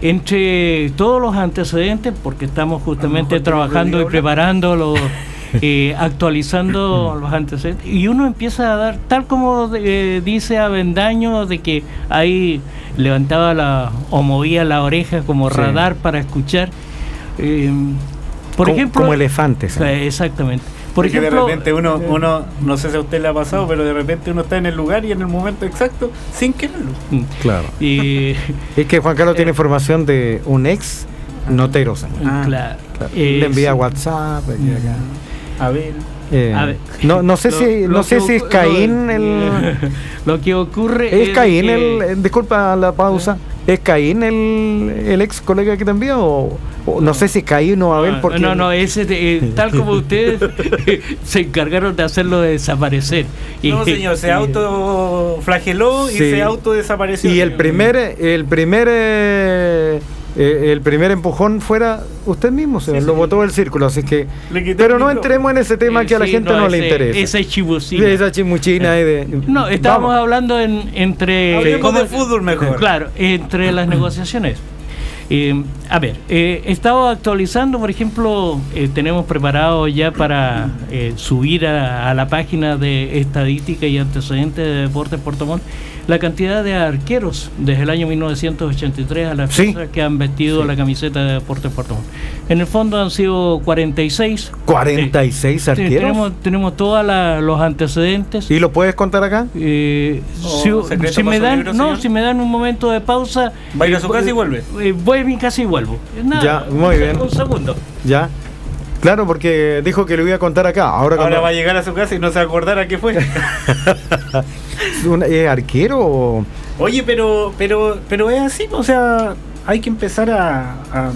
Entre todos los antecedentes, porque estamos justamente A lo mejor trabajando y tengo que preparando los, eh, actualizando los antecedentes, y uno empieza a dar, tal como eh, dice Avendaño, de que ahí levantaba la o movía la oreja como Sí. radar para escuchar. eh, por como, ejemplo, como elefantes. o sea, exactamente. Por Porque ejemplo, de repente uno, uno, no sé si a usted le ha pasado, pero de repente uno está en el lugar y en el momento exacto sin quererlo. mm, Claro. y Es que Juan Carlos tiene información de un ex notero. señor. Ah, claro, Claro. eh, Le envía sí. WhatsApp. aquí, acá. A ver. Eh, A ver. no, no sé Lo- si, lo no sé que si es ocu- Caín lo- el. lo que ocurre ¿Es de Caín que- el, eh, disculpa la pausa, ¿es Caín el, el ex colega que te envía o, o no sé si Caín o Abel? No, Porque no, no, ese de- eh, tal como ustedes se encargaron de hacerlo desaparecer. Y- No, señor, se autoflageló y Sí. se autodesapareció. y el señor. primer, el primer, eh, eh, el primer empujón fuera usted mismo, se Sí, lo sí. botó del círculo, así que. Le quité Pero el no micrófono. entremos en ese tema eh, que a la sí, gente no, le ese- interesa. Esa chibucina. Esa chimuchina ahí de. No, estábamos Vamos. hablando en, entre... Hablemos ¿cómo- de fútbol mejor. Claro, entre las negociaciones. Eh, a ver, eh, he estado actualizando, por ejemplo, eh, tenemos preparado ya para eh, subir a, a la página de estadística y antecedentes de Deportes Puerto Montt la cantidad de arqueros desde el año mil novecientos ochenta y tres a la Sí. fecha que han vestido Sí. la camiseta de Deportes Puerto Montt. En el fondo han sido cuarenta y seis. cuarenta y seis Sí, arqueros. tenemos, tenemos todos los antecedentes. ¿Y lo puedes contar acá? Eh, Oh, si, secreto si me paso dan libro, no señor. si me dan un momento de pausa, ¿Va a ir a eh, su casa y vuelve? eh, voy a mi casa y vuelvo. Nada, Ya, muy bien. un segundo. Ya. Claro, porque dijo que lo iba a contar acá. Ahora, Ahora cuando- va a llegar a su casa y no se va a acordar a qué fue. ¿Un- ¿Es arquero o, Oye, pero, pero, pero es así, o sea, hay que empezar a, a,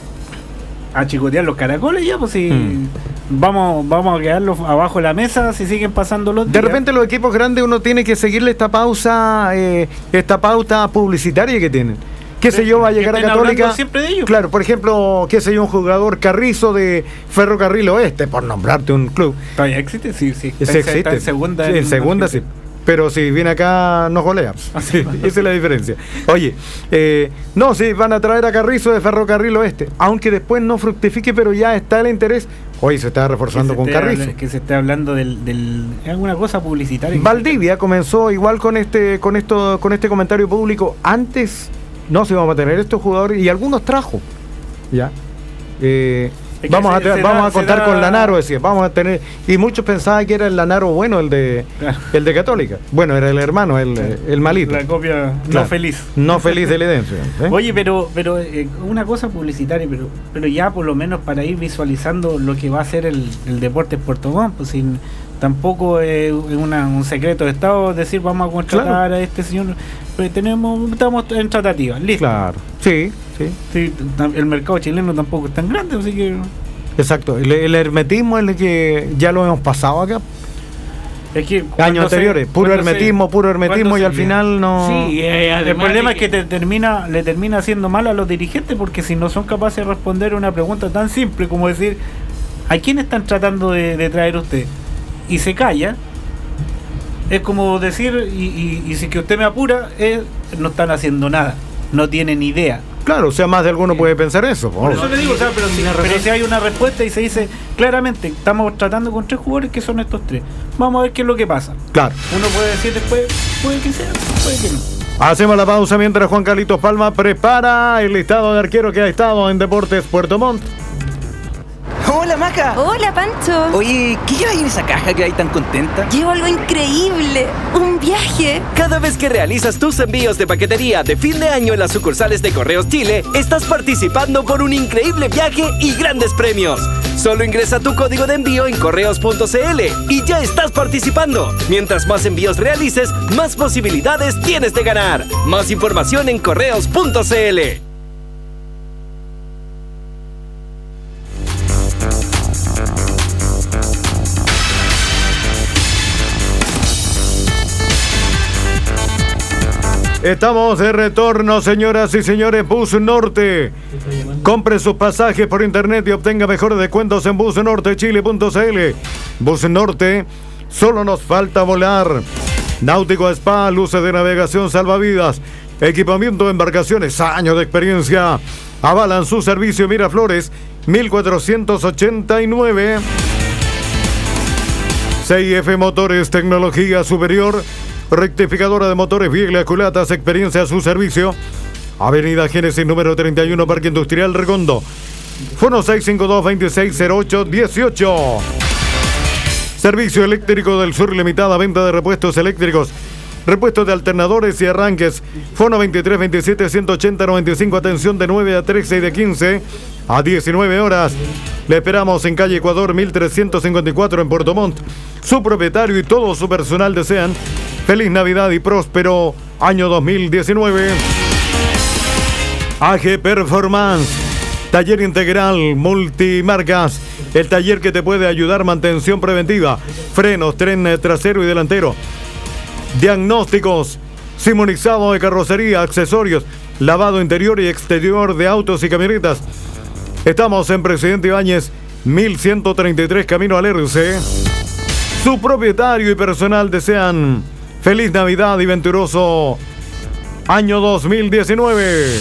a chicotear los caracoles ya, pues si mm. vamos, vamos a quedarlos abajo de la mesa si siguen pasando los días. De repente los equipos grandes uno tiene que seguirle esta pausa, eh, esta pauta publicitaria que tienen. Qué sé yo, va a llegar a Católica. Siempre de ellos. Claro, por ejemplo, qué sé yo, un jugador Carrizo de Ferrocarril Oeste, por nombrarte un club. ¿Todavía existe? Sí, sí. Está, sí existe. Está en segunda. Sí, en, en segunda sí. Pero si viene acá, nos golea. Sí, esa es la diferencia. Oye, eh, no, sí, van a traer a Carrizo de Ferrocarril Oeste, aunque después no fructifique, pero ya está el interés. Hoy se está reforzando con Carrizo. Habla, que se esté hablando del, del alguna cosa publicitaria. Valdivia comenzó igual con este, con esto, con este comentario público. Antes no se iban a tener estos jugadores y algunos trajo. Ya. Eh, Es vamos a, se, vamos se a contar da... con Lanaro, decía, vamos a tener, y muchos pensaban que era el Lanaro bueno, el de claro. el de Católica. Bueno, era el hermano, el, claro. el malito. La copia claro. no feliz. No feliz del Edencio. ¿eh? Oye, pero pero eh, una cosa publicitaria, pero pero ya por lo menos para ir visualizando lo que va a ser el, el Deportes Puerto Montt, pues sin tampoco es eh, un secreto de Estado decir vamos a contratar claro. a este señor, pues tenemos estamos en tratativas, listo. Claro, sí, sí. sí el mercado chileno tampoco es tan grande, así que... Exacto, el, el hermetismo es el que ya lo hemos pasado acá. Es que años anteriores, se, puro hermetismo, se, puro hermetismo y al final no... Sí, eh, el problema es que, que te termina, le termina haciendo mal a los dirigentes porque si no son capaces de responder una pregunta tan simple como decir ¿a quién están tratando de, de traer usted? Y se calla, es como decir, y, y, y si que usted me apura, es, no están haciendo nada, no tienen idea. Claro, o sea, más de alguno sí. puede pensar eso. Por eso le digo, o sea, pero, si, pero si hay una respuesta y se dice claramente, estamos tratando con tres jugadores que son estos tres, vamos a ver qué es lo que pasa. Claro. Uno puede decir después, puede que sea, puede que no. Hacemos la pausa mientras Juan Carlitos Palma prepara el listado de arquero que ha estado en Deportes Puerto Montt. Hola, Maca. Hola, Pancho. Oye, ¿qué lleva ahí en esa caja que hay tan contenta? Llevo algo increíble, un viaje. Cada vez que realizas tus envíos de paquetería de fin de año en las sucursales de Correos Chile, estás participando por un increíble viaje y grandes premios. Solo ingresa tu código de envío en correos punto c l y ya estás participando. Mientras más envíos realices, más posibilidades tienes de ganar. Más información en correos punto c l. Estamos de retorno, señoras y señores. Bus Norte. Compre sus pasajes por internet y obtenga mejores descuentos en bus norte chile punto c l. Bus Norte, solo nos falta volar. Náutico Spa, luces de navegación salvavidas, equipamiento de embarcaciones, años de experiencia. Avalan su servicio Miraflores, mil cuatrocientos ochenta y nueve. C I F Motores, tecnología superior. Rectificadora de motores, Vieglia Culatas, experiencia a su servicio. Avenida Génesis número treinta y uno, Parque Industrial Regondo. Fono seis cinco dos, dos seis cero ocho uno ocho. Servicio Eléctrico del Sur Limitada, venta de repuestos eléctricos, repuestos de alternadores y arranques. Fono veintitrés veintisiete ciento ochenta noventa y cinco, atención de nueve a trece y de quince a diecinueve horas. Le esperamos en calle Ecuador mil trescientos cincuenta y cuatro en Puerto Montt. Su propietario y todo su personal desean feliz Navidad y próspero año dos mil diecinueve. A G Performance, taller integral multimarcas, el taller que te puede ayudar, mantención preventiva, frenos, tren trasero y delantero, diagnósticos, simonizado de carrocería, accesorios, lavado interior y exterior de autos y camionetas. Estamos en Presidente Ibáñez mil ciento treinta y tres, camino al R C. Su propietario y personal desean feliz Navidad y venturoso año dos mil diecinueve.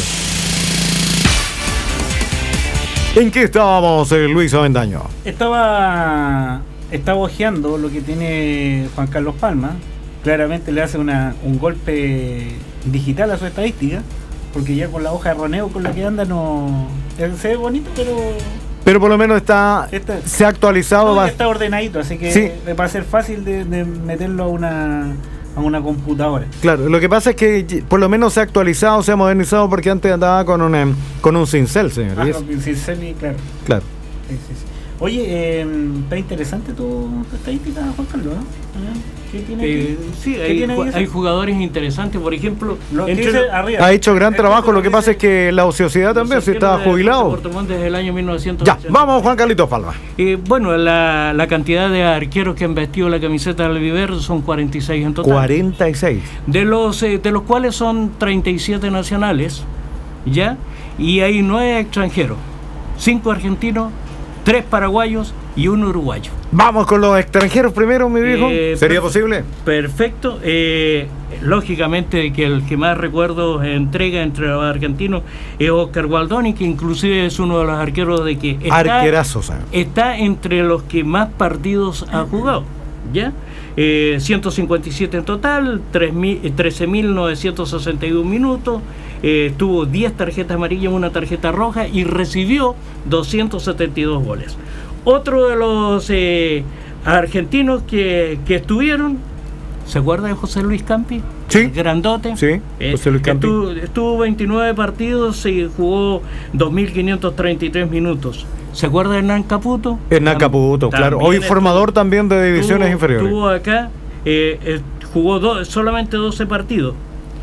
¿En qué estábamos, eh, Luis Avendaño? Estaba, estaba ojeando lo que tiene Juan Carlos Palma. Claramente le hace una, un golpe digital a su estadística, porque ya con la hoja de roneo con la que anda no se ve bonito, pero pero por lo menos está, está se ha actualizado, no, va, está ordenadito, así que sí, va a ser fácil de, de meterlo a una a una computadora. Claro, lo que pasa es que por lo menos se ha actualizado, se ha modernizado, porque antes andaba con una con un cincel, señor. Ah, con un cincel, y claro. Claro. Sí, sí, sí. Oye, eh, está interesante tu, tu estadística, Juan Carlos, ¿no? ¿Qué tiene Eh, aquí? sí, ¿Qué hay, tiene ahí ju- ese? hay jugadores interesantes, por ejemplo, Lo que entre dice los- arriba. Ha hecho gran Esto trabajo, lo que dice- pasa es que la ociosidad también, los si está arqueros de jubilado. Puerto Montt desde el año mil novecientos Ya, ochenta. vamos Juan Carlitos Palma. Eh, bueno, la, la cantidad de arqueros que han vestido la camiseta del albiverde son cuarenta y seis en total. cuarenta y seis. De los, eh, de los cuales son treinta y siete nacionales, ¿ya? Y hay nueve extranjeros, cinco argentinos, tres paraguayos y un uruguayo. Vamos con los extranjeros primero, mi viejo. Eh, ¿Sería per- posible? Perfecto. Eh, lógicamente que el que más recuerdos entrega entre los argentinos es Oscar Gualdoni, que inclusive es uno de los arqueros de que está, Arquerazo, ¿sabes? está entre los que más partidos ha jugado, ¿ya? Eh, ciento cincuenta y siete en total, trece mil novecientos sesenta y uno minutos, eh, tuvo diez tarjetas amarillas, una tarjeta roja y recibió doscientos setenta y dos goles. Otro de los eh, argentinos que, que estuvieron, ¿se acuerda de José Luis Campi? Sí. El grandote. Sí, José Luis Campi. Estuvo, estuvo veintinueve partidos y jugó dos mil quinientos treinta y tres minutos. ¿Se acuerda de Hernán Caputo? Hernán Tam- Caputo, claro. también Hoy estuvo- formador también de divisiones tuvo- inferiores. Estuvo acá, eh, eh, jugó do- solamente doce partidos.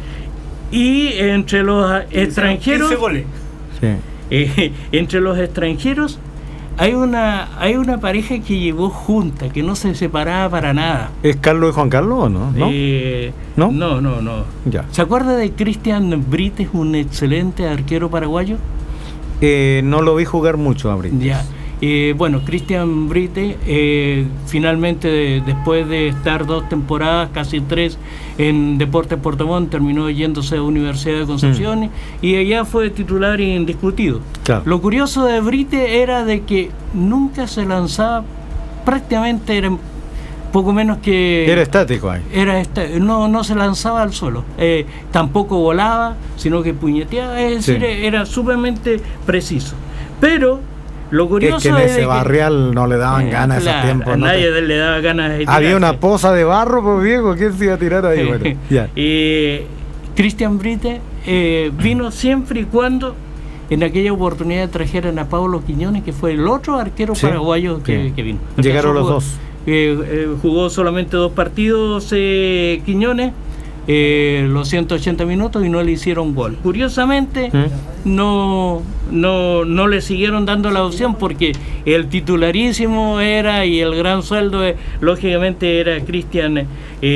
Y entre los ah, extranjeros, quince goles. Sí. eh, entre los extranjeros hay una hay una pareja que llegó junta, que no se separaba para nada. ¿Es Carlos y Juan Carlos o no? ¿No? Eh, ¿No? no, no, no. Ya. ¿Se acuerda de Cristian Brites, un excelente arquero paraguayo? Eh, no lo vi jugar mucho, Abril. Ya. Eh, bueno, Cristian Brite, eh, finalmente, de- después de estar dos temporadas, casi tres, en Deportes Puerto Montt, terminó yéndose a Universidad de Concepción y allá fue titular indiscutido. Claro. Lo curioso de Brite era de que nunca se lanzaba, prácticamente era poco menos que... Era estático ahí. Era esta- no, no se lanzaba al suelo, eh, tampoco volaba, sino que puñeteaba, es Sí. decir, era sumamente preciso. Pero lo curioso Es que en es ese de que- barrial no le daban Eh, ganas a esos claro, tiempos. a ¿no? nadie Te- le daba ganas de Había tirarse. una poza de barro, pues viejo, ¿quién se iba a tirar ahí? Bueno, ya. Eh, Cristian Brite eh, vino siempre y cuando en aquella oportunidad trajeran a Pablo Quiñones, que fue el otro arquero Sí, paraguayo que, sí. que vino. Llegaron los Jugó- dos. eh, eh, jugó solamente dos partidos eh, Quiñones, eh, los ciento ochenta minutos, y no le hicieron gol. Curiosamente, ¿Mm? no, no, no le siguieron dando la opción porque el titularísimo era, y el gran sueldo, eh, lógicamente, era Cristian eh,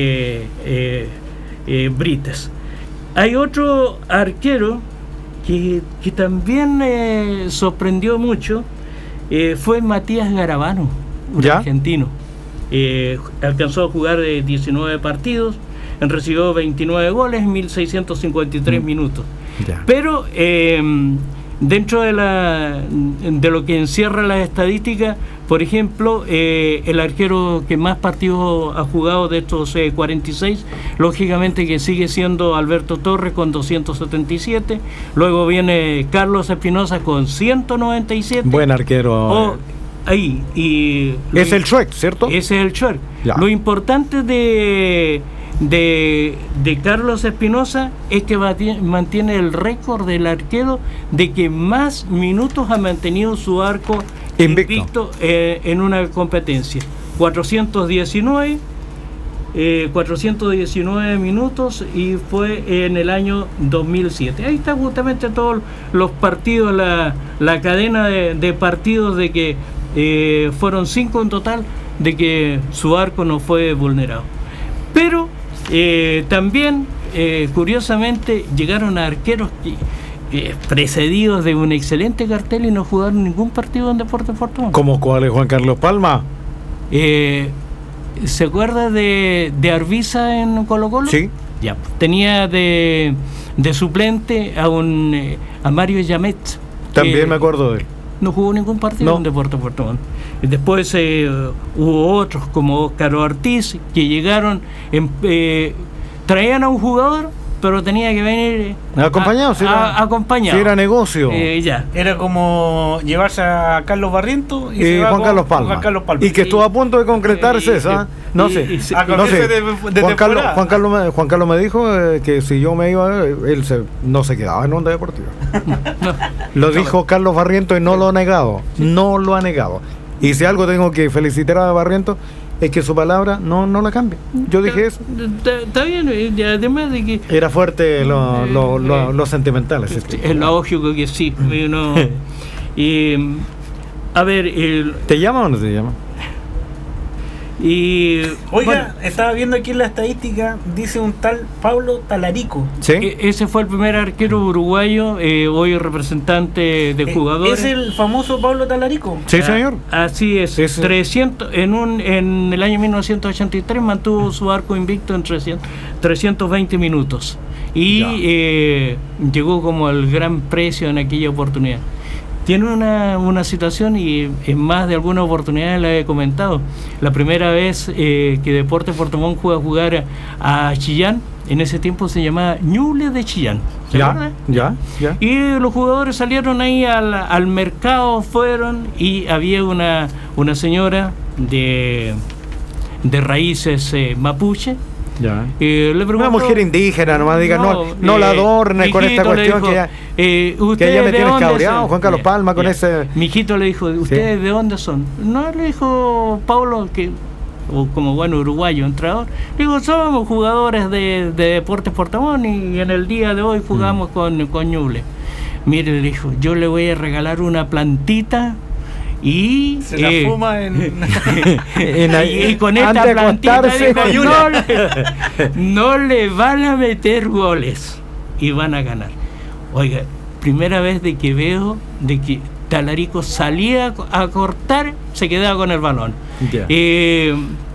eh, eh, Brites. Hay otro arquero que, que también eh, sorprendió mucho, eh, fue Matías Garabano, un ¿Ya? argentino. Eh, alcanzó a jugar eh, diecinueve partidos, recibió veintinueve goles en mil seiscientos cincuenta y tres minutos. Ya. Pero eh, dentro de, la, de lo que encierra las estadísticas, por ejemplo, eh, el arquero que más partidos ha jugado de estos eh, cuarenta y seis, lógicamente que sigue siendo Alberto Torres con doscientos setenta y siete, luego viene Carlos Espinosa con ciento noventa y siete. Buen arquero. O, ahí, y es lo- el Shrek, ¿cierto? ese es el short. Ya. Lo importante de, de, de Carlos Espinosa es que bati- mantiene el récord del arquero de que más minutos ha mantenido su arco Invicto. invicto, eh, en una competencia. cuatrocientos diecinueve, eh, cuatrocientos diecinueve minutos, y fue en el año dos mil siete. Ahí está justamente todos los partidos, la, la cadena de, de partidos, de que eh, fueron cinco en total, de que su arco no fue vulnerado. Pero eh, también, eh, curiosamente, llegaron a arqueros que, que precedidos de un excelente cartel y no jugaron ningún partido en Deportes Puerto Montt. ¿Cómo cuál es Juan Carlos Palma? Eh, ¿Se acuerda de, de Arbiza en Colo Colo? Sí. Ya, tenía de, de suplente a un eh, a Mario Yamet. También que me acuerdo de él. No jugó ningún partido No. en Deportes Puerto Montt. Después eh, hubo otros como Óscar Ortiz, que llegaron, en, eh, traían a un jugador, pero tenía que venir Acompañado, a- si era- a- acompañado. si era negocio. Eh, ya. Era como llevarse a Carlos Barrientos y, Y se va Juan con- Carlos con Palma. Juan Carlos Palma. Y que estuvo a punto de concretarse Y- esa. No y- sé. y se- a No cambiarse sé. de, de Juan, Carlos, temporada. Juan, Carlos me, Juan Carlos me dijo eh, que si yo me iba, eh, él se, no se quedaba en Onda Deportiva. Lo dijo Carlos Barrientos y no lo ha negado. No lo ha negado. Y si algo tengo que felicitar a Barrientos, es que su palabra no, no la cambia. Yo dije eso. Está, está bien, y además de que... Era fuerte lo, lo, lo, lo sentimental. Ese Es, es lógico que sí. No, y, a ver... El, ¿Te llama o no te llama? Y Oiga, bueno, estaba viendo aquí en la estadística, dice un tal Pablo Talarico. ¿Sí? e- ese fue el primer arquero uruguayo, eh, hoy representante de Eh, jugadores. ¿Es el famoso Pablo Talarico? Sí, Ah, señor. Así es. Ese- trescientos en un en el año mil novecientos ochenta y tres mantuvo su arco invicto en trescientos, trescientos veinte minutos y eh, llegó como al gran precio en aquella oportunidad. Tiene una, una situación y en más de alguna oportunidad la he comentado. La primera vez eh, que Deportes Puerto Montt fue a jugar a, a Chillán, en ese tiempo se llamaba Ñuble de Chillán. ¿Se Ya, acuerdan? ya, ya. Y los jugadores salieron ahí al, al mercado, fueron y había una, una señora de, de raíces eh, mapuche. Ya. Eh, le Una preguntó- mujer indígena, nomás diga, no, no, eh, la adornes con esta mijito, le cuestión dijo, que ya, eh, que ¿ustedes ya me de tienes dónde cabreado, son? Juan Carlos Ya, Palma, con ya. ese... Mi hijito le dijo, ¿ustedes de dónde son? No, le dijo Pablo, que o como bueno uruguayo, entrenador. Le digo, somos jugadores de, de Deportes Puerto Montt y en el día de hoy jugamos con, con Ñuble. Mire, le dijo, yo le voy a regalar una plantita y Se la eh, fuma en... En y, ahí- y con esta antes de plantita acostarse, dijo, no, le, no le van a meter goles y van a ganar. Oiga, primera vez de que veo de que Talarico salía a cortar, se quedaba con el balón. Ya. Eh,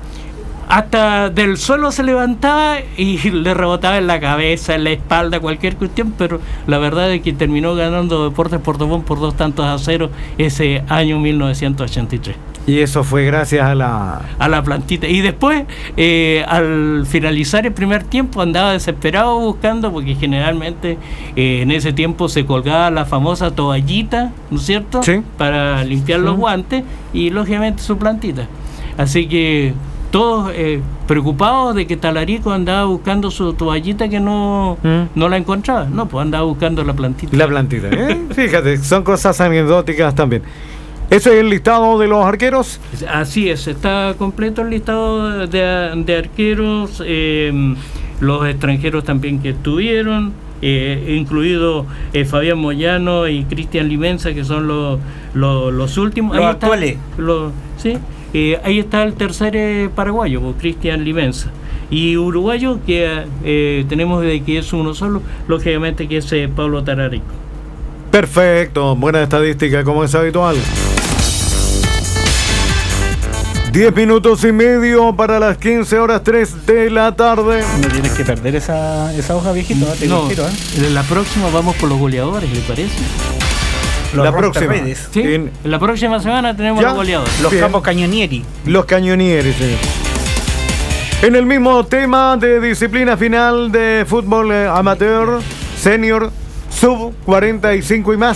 hasta del suelo se levantaba y le rebotaba en la cabeza, en la espalda, cualquier cuestión, pero la verdad es que terminó ganando Deportes Puerto Montt por dos tantos a cero ese año mil novecientos ochenta y tres. Y eso fue gracias a la... A la plantita. Y después, eh, al finalizar el primer tiempo, andaba desesperado buscando, porque generalmente eh, en ese tiempo se colgaba la famosa toallita, ¿no es cierto? Sí. Para limpiar los Sí. guantes y lógicamente su plantita. Así que todos eh, preocupados de que Talarico andaba buscando su toallita que no, ¿Mm? no la encontraba. No, pues andaba buscando la plantita. La plantita, ¿eh? Fíjate, son cosas anecdóticas también. ¿Ese es el listado de los arqueros? Así es, está completo el listado de, de arqueros, eh, los extranjeros también que estuvieron, eh, incluido eh, Fabián Moyano y Cristian Limensa, que son los, los, los últimos. Los Ahí está, actuales. los- sí, eh, ahí está el tercer eh, paraguayo, pues, Cristian Limensa. Y uruguayo, que eh, tenemos de que es uno solo, lógicamente que es eh, Pablo Talarico. Perfecto, buena estadística como es habitual. Diez minutos y medio para las quince horas tres de la tarde. No tienes que perder esa, esa hoja, viejito. ¿eh? Te No, quiero, ¿eh? la próxima vamos por los goleadores, ¿le parece? Los La próxima. romperredes. Sí, En- la próxima semana tenemos ¿Ya? los goleadores. Los Bien. capos cañonieri. Los cañonieres, señor. En el mismo tema de disciplina final de fútbol eh, amateur, senior, sub cuarenta y cinco y más.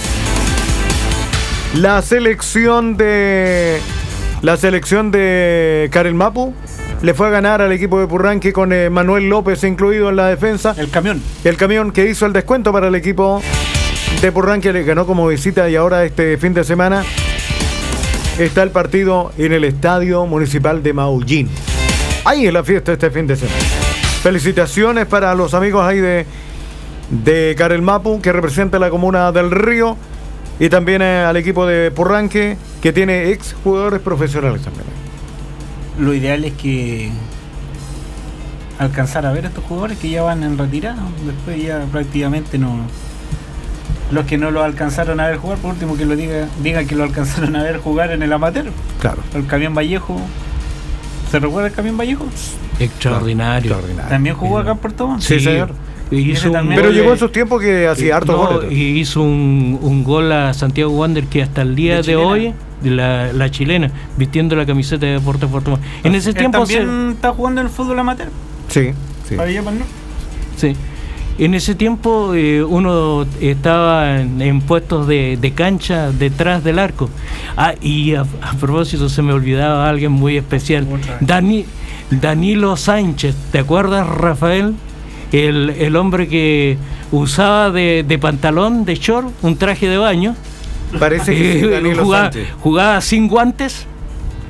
La selección de la selección de Karel Mapu le fue a ganar al equipo de Purranque con eh, Manuel López incluido en la defensa. El camión. El camión que hizo el descuento para el equipo de Purranque le ganó como visita y ahora este fin de semana está el partido en el Estadio Municipal de Maullín. Ahí es la fiesta este fin de semana. Felicitaciones para los amigos ahí de, de Karel Mapu, que representa la comuna del Río, y también eh, al equipo de Purranque, que tiene ex jugadores profesionales también. Lo ideal es que alcanzar a ver a estos jugadores que ya van en retirada. Después ya prácticamente no. Los que no lo alcanzaron a ver jugar, por último que lo diga, digan que lo alcanzaron a ver jugar en el amateur. Claro. El Camión Vallejo. ¿Se recuerda el Camión Vallejo? Extraordinario. Extraordinario. También jugó acá en Puerto Montt. Sí, señor. Hizo un también. Pero gol, llegó en eh, sus tiempos que hacía harto no, goles. y hizo un, un gol a Santiago Wander que hasta el día De de, chilena. hoy, de la, la chilena, vistiendo la camiseta de Deportes Puerto Montt. En ese Él tiempo se- también está jugando en el fútbol amateur. Sí, sí. Para allá, para el norte. Sí. En ese tiempo eh, uno estaba en, en puestos de, de cancha detrás del arco. Ah, y a, a propósito se me olvidaba alguien muy especial. Otra vez. Dani, Danilo Sánchez, ¿te acuerdas, Rafael? El, el hombre que usaba de, de pantalón, de short, un traje de baño. Parece que sí, Eh, Danilo jugaba, Sánchez. jugaba sin guantes.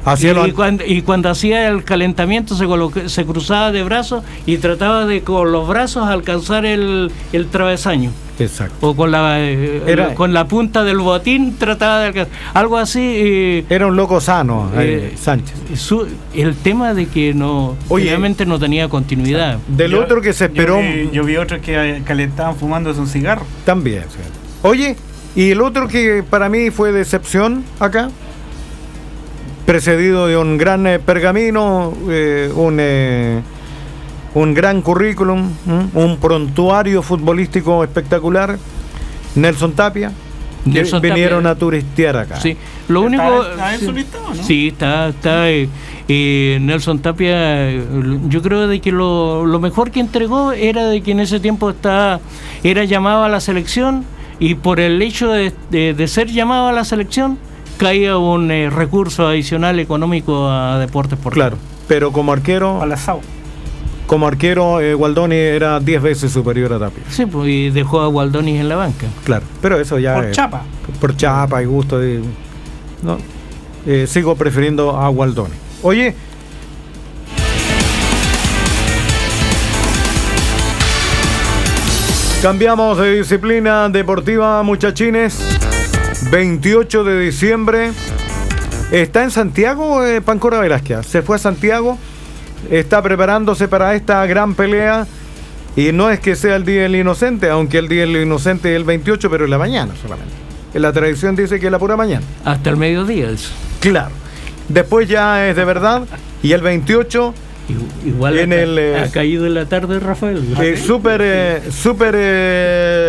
Hacía y, lo- y cuando, y cuando hacía el calentamiento se, coloca- se cruzaba de brazos y trataba de con los brazos alcanzar el, el travesaño. Exacto. O con la, eh, Era- con la punta del botín trataba de alcanzar. Algo así. eh, Era un loco sano, eh, Eh, Sánchez. su- el tema de que no, Oye, obviamente no tenía continuidad. Del Yo- otro que se esperó Yo vi, yo vi otros que calentaban fumándose un cigarro. también. Sí. Oye, y el otro que para mí fue decepción acá, precedido de un gran eh, pergamino, eh, un, eh, un gran currículum, ¿m? un prontuario futbolístico espectacular, Nelson Tapia, que Nelson vinieron Tapia. a turistear acá. Sí, lo único. ¿Está- está en sí, su listado, no? sí, está, está eh, eh, Nelson Tapia. eh, Yo creo de que lo, lo mejor que entregó era de que en ese tiempo está, era llamado a la selección y por el hecho de, de- de ser llamado a la selección caía un eh, recurso adicional económico a Deportes por Claro, pero como arquero, Al asado. como arquero, eh, Gualdoni era diez veces superior a Tapia. Sí, pues, y dejó a Waldonis en la banca. Claro, pero eso ya Por es- chapa. por chapa y gusto. y- no, eh, sigo prefiriendo a Gualdoni. Oye, cambiamos de disciplina deportiva, muchachines. veintiocho de diciembre. Está en Santiago, eh, Pancora Velázquez. Se fue a Santiago. Está preparándose para esta gran pelea. Y no es que sea el Día del Inocente, aunque el Día del Inocente es el veintiocho, pero en la mañana solamente. En la tradición dice que es la pura mañana. Hasta el mediodía. eso. Claro. Después ya es de verdad. Y el veintiocho, I- Igual En ha, el, eh, ha caído en la tarde, Rafael. eh, súper, eh, súper, eh,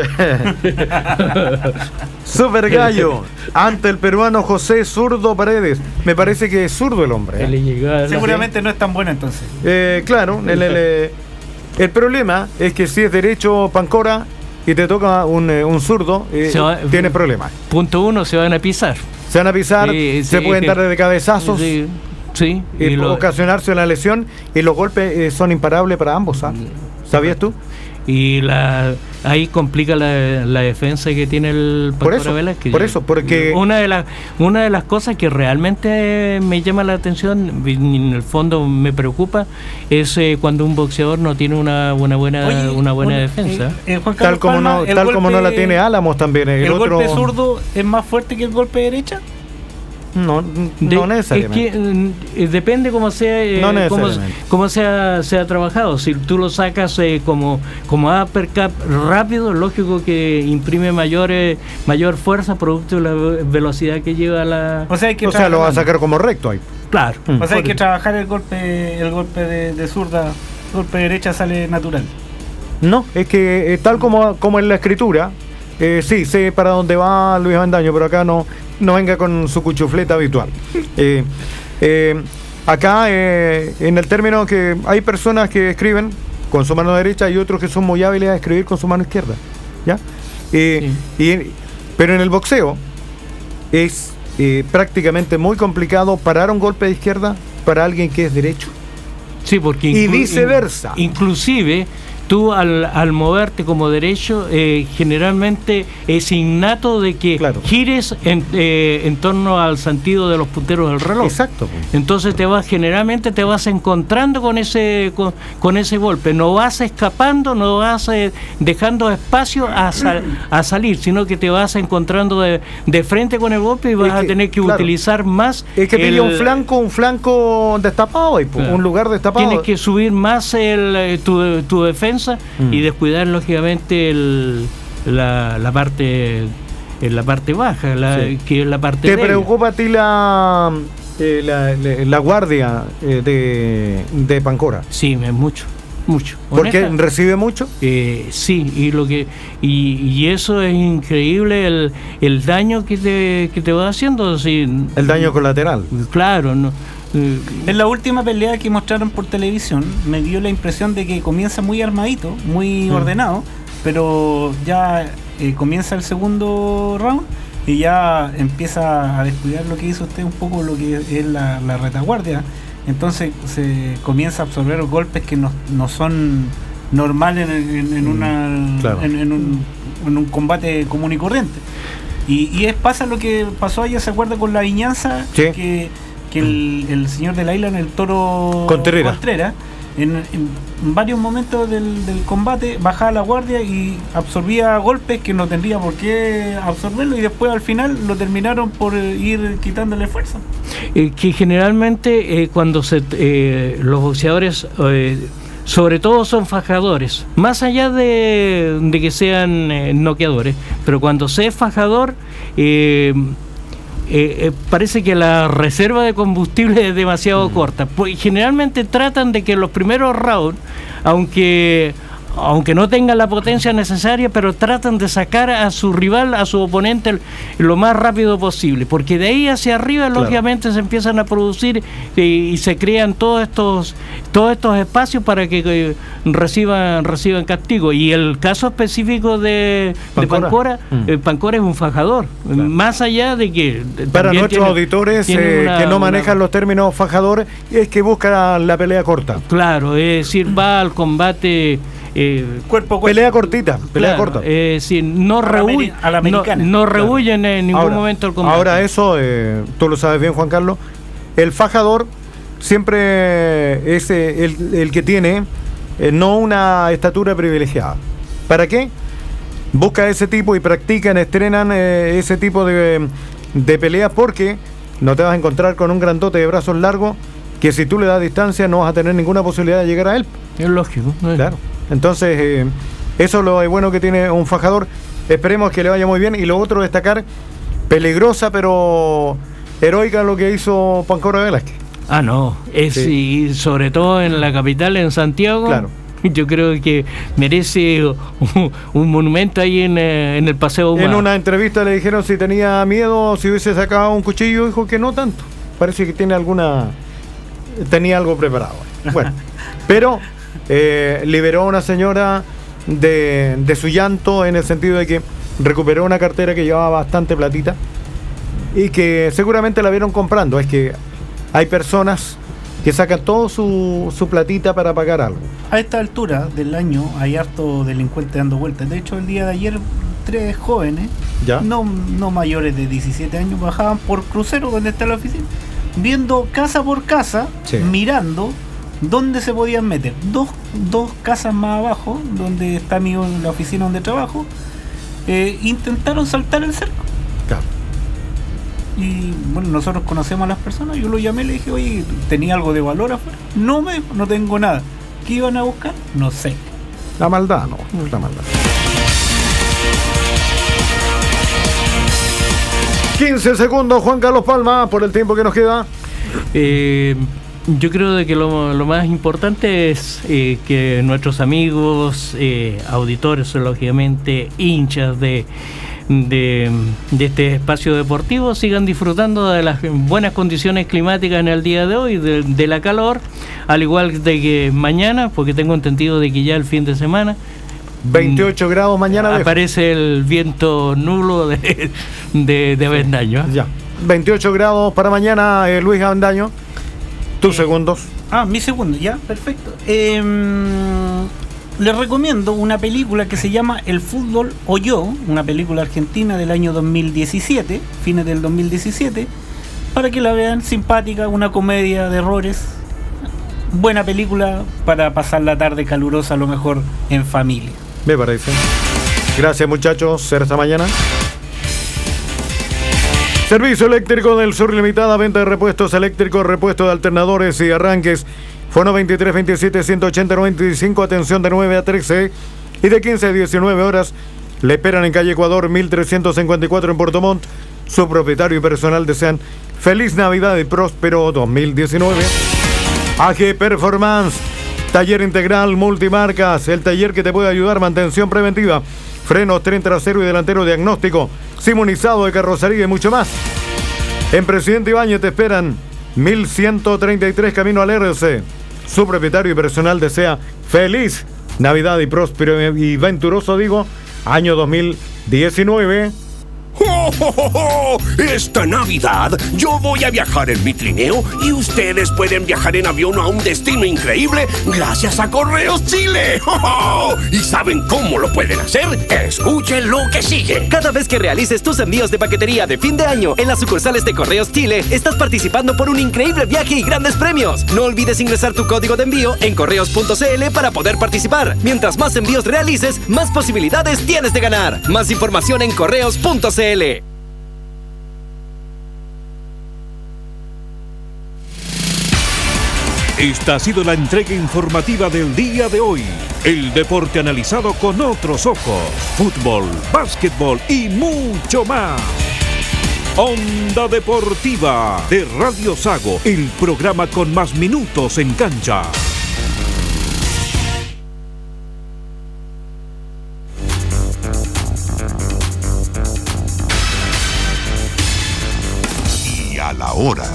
súper gallo ante el peruano José Zurdo Paredes. Me parece que es zurdo el hombre. Que ¿eh? le llegaba la- Seguramente no es tan bueno entonces. Eh, claro, el, el, eh, el problema es que si es derecho Pancora y te toca un, eh, un zurdo, eh, Se va- tienes problemas. Punto uno, se van a pisar. Se van a pisar, Sí, se sí, pueden que- dar de cabezazos Sí, sí, y, y lo- ocasionarse una lesión, y los golpes eh, son imparables para ambos. ¿ah? ¿Sabías tú? y la ahí complica la, la defensa que tiene el Por Pancora eso, Velázquez. por eso, porque- una de las una de las cosas que realmente me llama la atención y en el fondo me preocupa es eh, cuando un boxeador no tiene una, una buena Oye, una buena un- defensa. eh, eh, Juan Tal Carlos como Palma, no, el tal como no la golpe- tiene Álamos también. El, ¿El otro, golpe zurdo es más fuerte que el golpe derecha? No, De- no necesariamente. Es que mm, eh, depende cómo sea eh, No cómo, necesariamente. cómo sea, sea trabajado. Si tú lo sacas eh, como como uppercut rápido, lógico que imprime mayor eh, mayor fuerza producto de la ve- velocidad que lleva la. O sea, hay que O sea, lo va a trabajar- sacar como recto ahí. Claro. Mm. O sea, hay que trabajar el golpe el golpe de, de zurda, el golpe de derecha sale natural. No, es que eh, tal como, como en la escritura, eh, sí, sé para dónde va Luis Avendaño, pero acá no, no venga con su cuchufleta habitual. Eh, eh, acá, eh, en el término que hay personas que escriben con su mano derecha y otros que son muy hábiles a escribir con su mano izquierda. ¿Ya? Eh, y- pero en el boxeo es eh, prácticamente muy complicado parar un golpe de izquierda para alguien que es derecho. Sí, porque Y inclu- viceversa. in- inclusive tú al, al moverte como derecho, eh, generalmente es innato de que Claro. gires en, eh, en torno al sentido de los punteros del reloj. Exacto. pues. Entonces te vas, generalmente te vas encontrando con ese con, con ese golpe, no vas escapando, no vas eh, dejando espacio a, sal- a salir, sino que te vas encontrando de, de frente con el golpe y vas Es a que, tener que claro, utilizar más. Es que pilla el- un flanco, un flanco destapado, ahí, po, Claro. un lugar destapado. Tienes que subir más el, eh, tu, tu defensa Mm. y descuidar lógicamente el, la, la parte en la parte baja, la, Sí. que es la parte ¿Te débil. preocupa a ti la, eh, la, la- la guardia eh, de, de Pancora? Sí, me- mucho, mucho. Porque Honesta- recibe mucho. Eh, sí, y lo que y, y eso es increíble el, el daño que te, que te va haciendo. Sí, El daño colateral. claro, no, eh, En la última pelea que mostraron por televisión me dio la impresión de que comienza muy armadito, muy Mm. ordenado, pero ya eh, comienza el segundo round y ya empieza a descuidar lo que hizo usted un poco, lo que es la, la retaguardia. Entonces se comienza a absorber golpes que no, no son normales en, en- en una, claro. en, en un, en un combate común y corriente. Y, y es, pasa lo que pasó ayer, ¿se acuerda con la Viñanza? Sí. Que, que el, el señor de la isla, en el Toro Contreras, Contreras en, en varios momentos del, del combate bajaba la guardia y absorbía golpes que no tendría por qué absorberlo, y después al final lo terminaron por ir quitándole fuerza. Eh, que generalmente eh, cuando se eh, los boxeadores eh, sobre todo son fajadores, más allá de, de que sean eh, noqueadores, pero cuando se es fajador eh, Eh, eh, parece que la reserva de combustible es demasiado mm. corta. Pues generalmente tratan de que los primeros rounds, aunque aunque no tengan la potencia necesaria, pero tratan de sacar a su rival, a su oponente, el, lo más rápido posible, porque de ahí hacia arriba, claro, lógicamente se empiezan a producir eh, y se crean todos estos todos estos espacios para que eh, reciban reciban castigo. Y el caso específico de Pancora, de Pancora, mm. eh, Pancora es un fajador, claro, más allá de que para nuestros tiene, auditores tiene una, eh, que no manejan una, los términos fajador, es que busca la pelea corta. Claro, es decir, va al combate Eh, cuerpo, cuerpo. Pelea cortita, pelea claro, corta. Eh, sí, no rehuyen, no, no rehuyen claro, en ningún ahora, momento el combate. Ahora eso, eh, tú lo sabes bien, Juan Carlos, el fajador siempre es eh, el, el que tiene eh, no una estatura privilegiada. ¿Para qué? Busca ese tipo y practican, estrenan eh, ese tipo de, de peleas, porque no te vas a encontrar con un grandote de brazos largos que si tú le das distancia no vas a tener ninguna posibilidad de llegar a él. Es lógico. ¿No? Claro. Entonces, eh, eso es lo bueno que tiene un fajador. Esperemos que le vaya muy bien. Y lo otro, destacar, peligrosa pero heroica lo que hizo Pancora Velázquez. Ah, no. Es, sí. Y sobre todo en la capital, en Santiago. Claro. Yo creo que merece un, un monumento ahí en, en el Paseo Humano. En una entrevista le dijeron si tenía miedo, si hubiese sacado un cuchillo. Dijo que no tanto. Parece que tiene alguna... tenía algo preparado. Bueno, pero... Eh, liberó a una señora de, de su llanto, en el sentido de que recuperó una cartera que llevaba bastante platita y que seguramente la vieron comprando. Es que hay personas que sacan todo su, su platita para pagar algo. A esta altura del año hay harto delincuente dando vueltas. De hecho, el día de ayer tres jóvenes, ¿ya? No, no mayores de diecisiete años, bajaban por Crucero, donde está la oficina, viendo casa por casa, sí, mirando dónde se podían meter. Dos, dos casas más abajo, donde está mi, la oficina donde trabajo, eh, intentaron saltar el cerco. Claro. Y bueno, nosotros conocemos a las personas. Yo lo llamé y le dije, oye, ¿tenía algo de valor afuera? No, me, no tengo nada. ¿Qué iban a buscar? No sé. La maldad, no, la maldad. quince segundos, Juan Carlos Palma, por el tiempo que nos queda. Eh... Yo creo de que lo, lo más importante es eh, que nuestros amigos, eh, auditores, lógicamente, hinchas de, de, de este espacio deportivo, sigan disfrutando de las buenas condiciones climáticas en el día de hoy, de, de la calor, al igual de que mañana, porque tengo entendido de que ya el fin de semana veintiocho grados mañana aparece el viento nulo de, de, de Avendaño. ¿eh? Ya, veintiocho grados para mañana, eh, Luis Avendaño. Tus eh, segundos. Ah, mi segundo, ya, perfecto. Eh, les recomiendo una película que se llama El fútbol o yo, una película argentina del año dos mil diecisiete, fines del dos mil diecisiete, para que la vean, simpática, una comedia de errores, buena película para pasar la tarde calurosa, a lo mejor en familia. Me parece. Gracias, muchachos, será esta mañana. Servicio Eléctrico del Sur Limitada, venta de repuestos eléctricos, repuestos de alternadores y arranques. Fono veintitrés veintisiete ciento ochenta noventa y cinco, atención de nueve a trece y de quince a diecinueve horas. Le esperan en calle Ecuador mil trescientos cincuenta y cuatro en Puerto Montt. Su propietario y personal desean feliz Navidad y próspero dos mil diecinueve. A G Performance, taller integral multimarcas, el taller que te puede ayudar, mantención preventiva, frenos, tren trasero y delantero, diagnóstico, simonizado de carrocería y mucho más. En Presidente Ibáñez te esperan mil ciento treinta y tres camino al R C. Su propietario y personal desea feliz Navidad y próspero y venturoso, digo, año dos mil diecinueve. ¡Oh, oh, oh, oh! Esta Navidad yo voy a viajar en mi trineo y ustedes pueden viajar en avión a un destino increíble gracias a Correos Chile. ¡Oh, oh! ¿Y saben cómo lo pueden hacer? Escuchen lo que sigue. Cada vez que realices tus envíos de paquetería de fin de año en las sucursales de Correos Chile, estás participando por un increíble viaje y grandes premios. No olvides ingresar tu código de envío en correos punto c l para poder participar. Mientras más envíos realices, más posibilidades tienes de ganar. Más información en correos punto c l. Esta ha sido la entrega informativa del día de hoy. El deporte analizado con otros ojos. Fútbol, básquetbol y mucho más. Onda Deportiva de Radio Sago, el programa con más minutos en cancha. Y a la hora.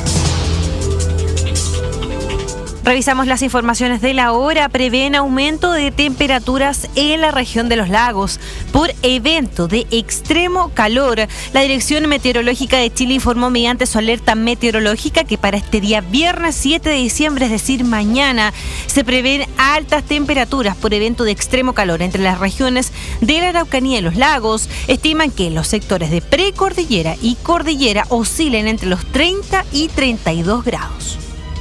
Revisamos las informaciones de la hora. Prevén aumento de temperaturas en la región de los lagos por evento de extremo calor. La Dirección Meteorológica de Chile informó mediante su alerta meteorológica que para este día viernes siete de diciembre, es decir, mañana, se prevén altas temperaturas por evento de extremo calor entre las regiones de la Araucanía y los lagos. Estiman que los sectores de precordillera y cordillera oscilen entre los treinta y treinta y dos grados.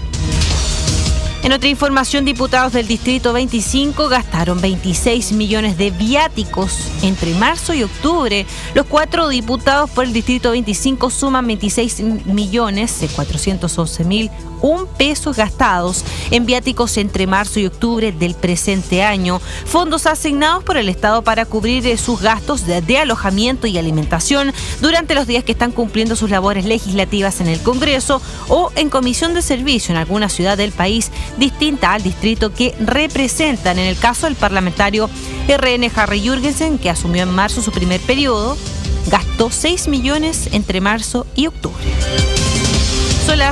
En otra información, diputados del Distrito veinticinco gastaron veintiséis millones de viáticos entre marzo y octubre. Los cuatro diputados por el Distrito veinticinco suman veintiséis millones cuatrocientos once mil un pesos gastados en viáticos entre marzo y octubre del presente año, fondos asignados por el Estado para cubrir sus gastos de, de alojamiento y alimentación durante los días que están cumpliendo sus labores legislativas en el Congreso o en comisión de servicio en alguna ciudad del país distinta al distrito que representan. En el caso del parlamentario R N Harry Jürgensen, que asumió en marzo su primer periodo, gastó seis millones entre marzo y octubre. Son las